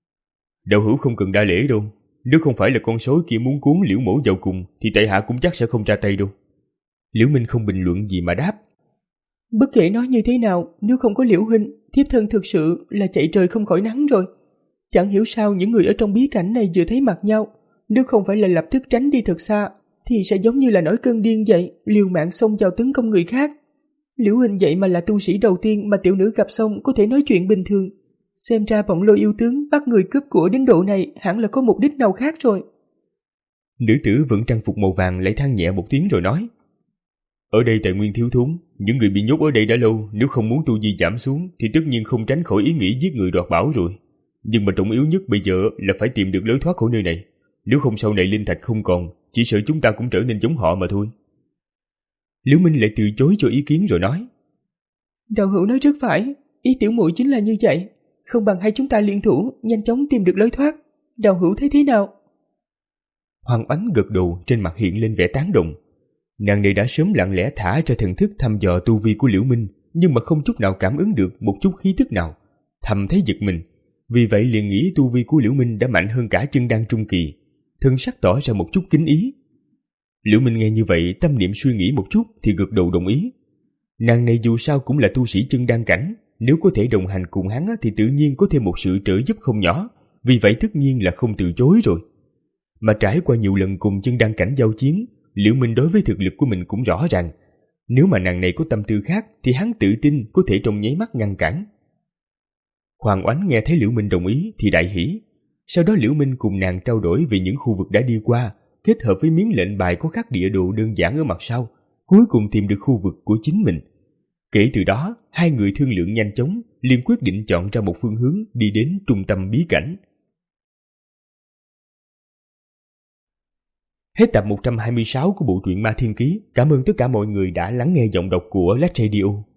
Đạo hữu không cần đa lễ đâu. Nếu không phải là con sói kia muốn cuốn Liễu mẫu vào cùng thì tại hạ cũng chắc sẽ không ra tay đâu. Liễu Minh không bình luận gì mà đáp. Bất kể nói như thế nào, nếu không có Liễu huynh, thiếp thân thực sự là chạy trời không khỏi nắng rồi. Chẳng hiểu sao những người ở trong bí cảnh này vừa thấy mặt nhau, nếu không phải là lập tức tránh đi thật xa thì sẽ giống như là nổi cơn điên vậy, liều mạng xông vào tấn công người khác. Liễu huynh vậy mà là tu sĩ đầu tiên mà tiểu nữ gặp xong có thể nói chuyện bình thường. Xem ra bọn Lôi yêu tướng bắt người cướp của đến độ này hẳn là có mục đích nào khác rồi. Nữ tử vẫn trang phục màu vàng lại than nhẹ một tiếng rồi nói. Ở đây tài nguyên thiếu thốn, những người bị nhốt ở đây đã lâu, nếu không muốn tu vi giảm xuống thì tất nhiên không tránh khỏi ý nghĩ giết người đoạt bảo rồi. Nhưng mà trọng yếu nhất bây giờ là phải tìm được lối thoát khỏi nơi này. Nếu không sau này linh thạch không còn, chỉ sợ chúng ta cũng trở nên giống họ mà thôi. Liễu Minh lại từ chối cho ý kiến rồi nói. Đạo hữu nói rất phải, ý tiểu muội chính là như vậy. Không bằng hai chúng ta liên thủ, nhanh chóng tìm được lối thoát. Đạo hữu thấy thế nào? Hoàng Oánh gật đầu, trên mặt hiện lên vẻ tán đồng. Nàng này đã sớm lặng lẽ thả ra thần thức thăm dò tu vi của Liễu Minh, nhưng mà không chút nào cảm ứng được một chút khí tức nào, thầm thấy giật mình. Vì vậy liền nghĩ tu vi của Liễu Minh đã mạnh hơn cả chân đan trung kỳ, thân sắc tỏ ra một chút kính ý. Liễu Minh nghe như vậy, tâm niệm suy nghĩ một chút thì gật đầu đồng ý. Nàng này dù sao cũng là tu sĩ chân đan cảnh, nếu có thể đồng hành cùng hắn thì tự nhiên có thêm một sự trợ giúp không nhỏ, vì vậy tất nhiên là không từ chối rồi. Mà trải qua nhiều lần cùng chân đan cảnh giao chiến, Liễu Minh đối với thực lực của mình cũng rõ ràng. Nếu mà nàng này có tâm tư khác thì hắn tự tin có thể trong nháy mắt ngăn cản. Hoàng Oánh nghe thấy Liễu Minh đồng ý thì đại hỉ. Sau đó Liễu Minh cùng nàng trao đổi về những khu vực đã đi qua, kết hợp với miếng lệnh bài có khắc địa đồ đơn giản ở mặt sau, cuối cùng tìm được khu vực của chính mình. Kể từ đó, hai người thương lượng nhanh chóng, liền quyết định chọn ra một phương hướng đi đến trung tâm bí cảnh. Hết tập một trăm hai mươi sáu của bộ truyện Ma Thiên Ký. Cảm ơn tất cả mọi người đã lắng nghe giọng đọc của Lách Radio.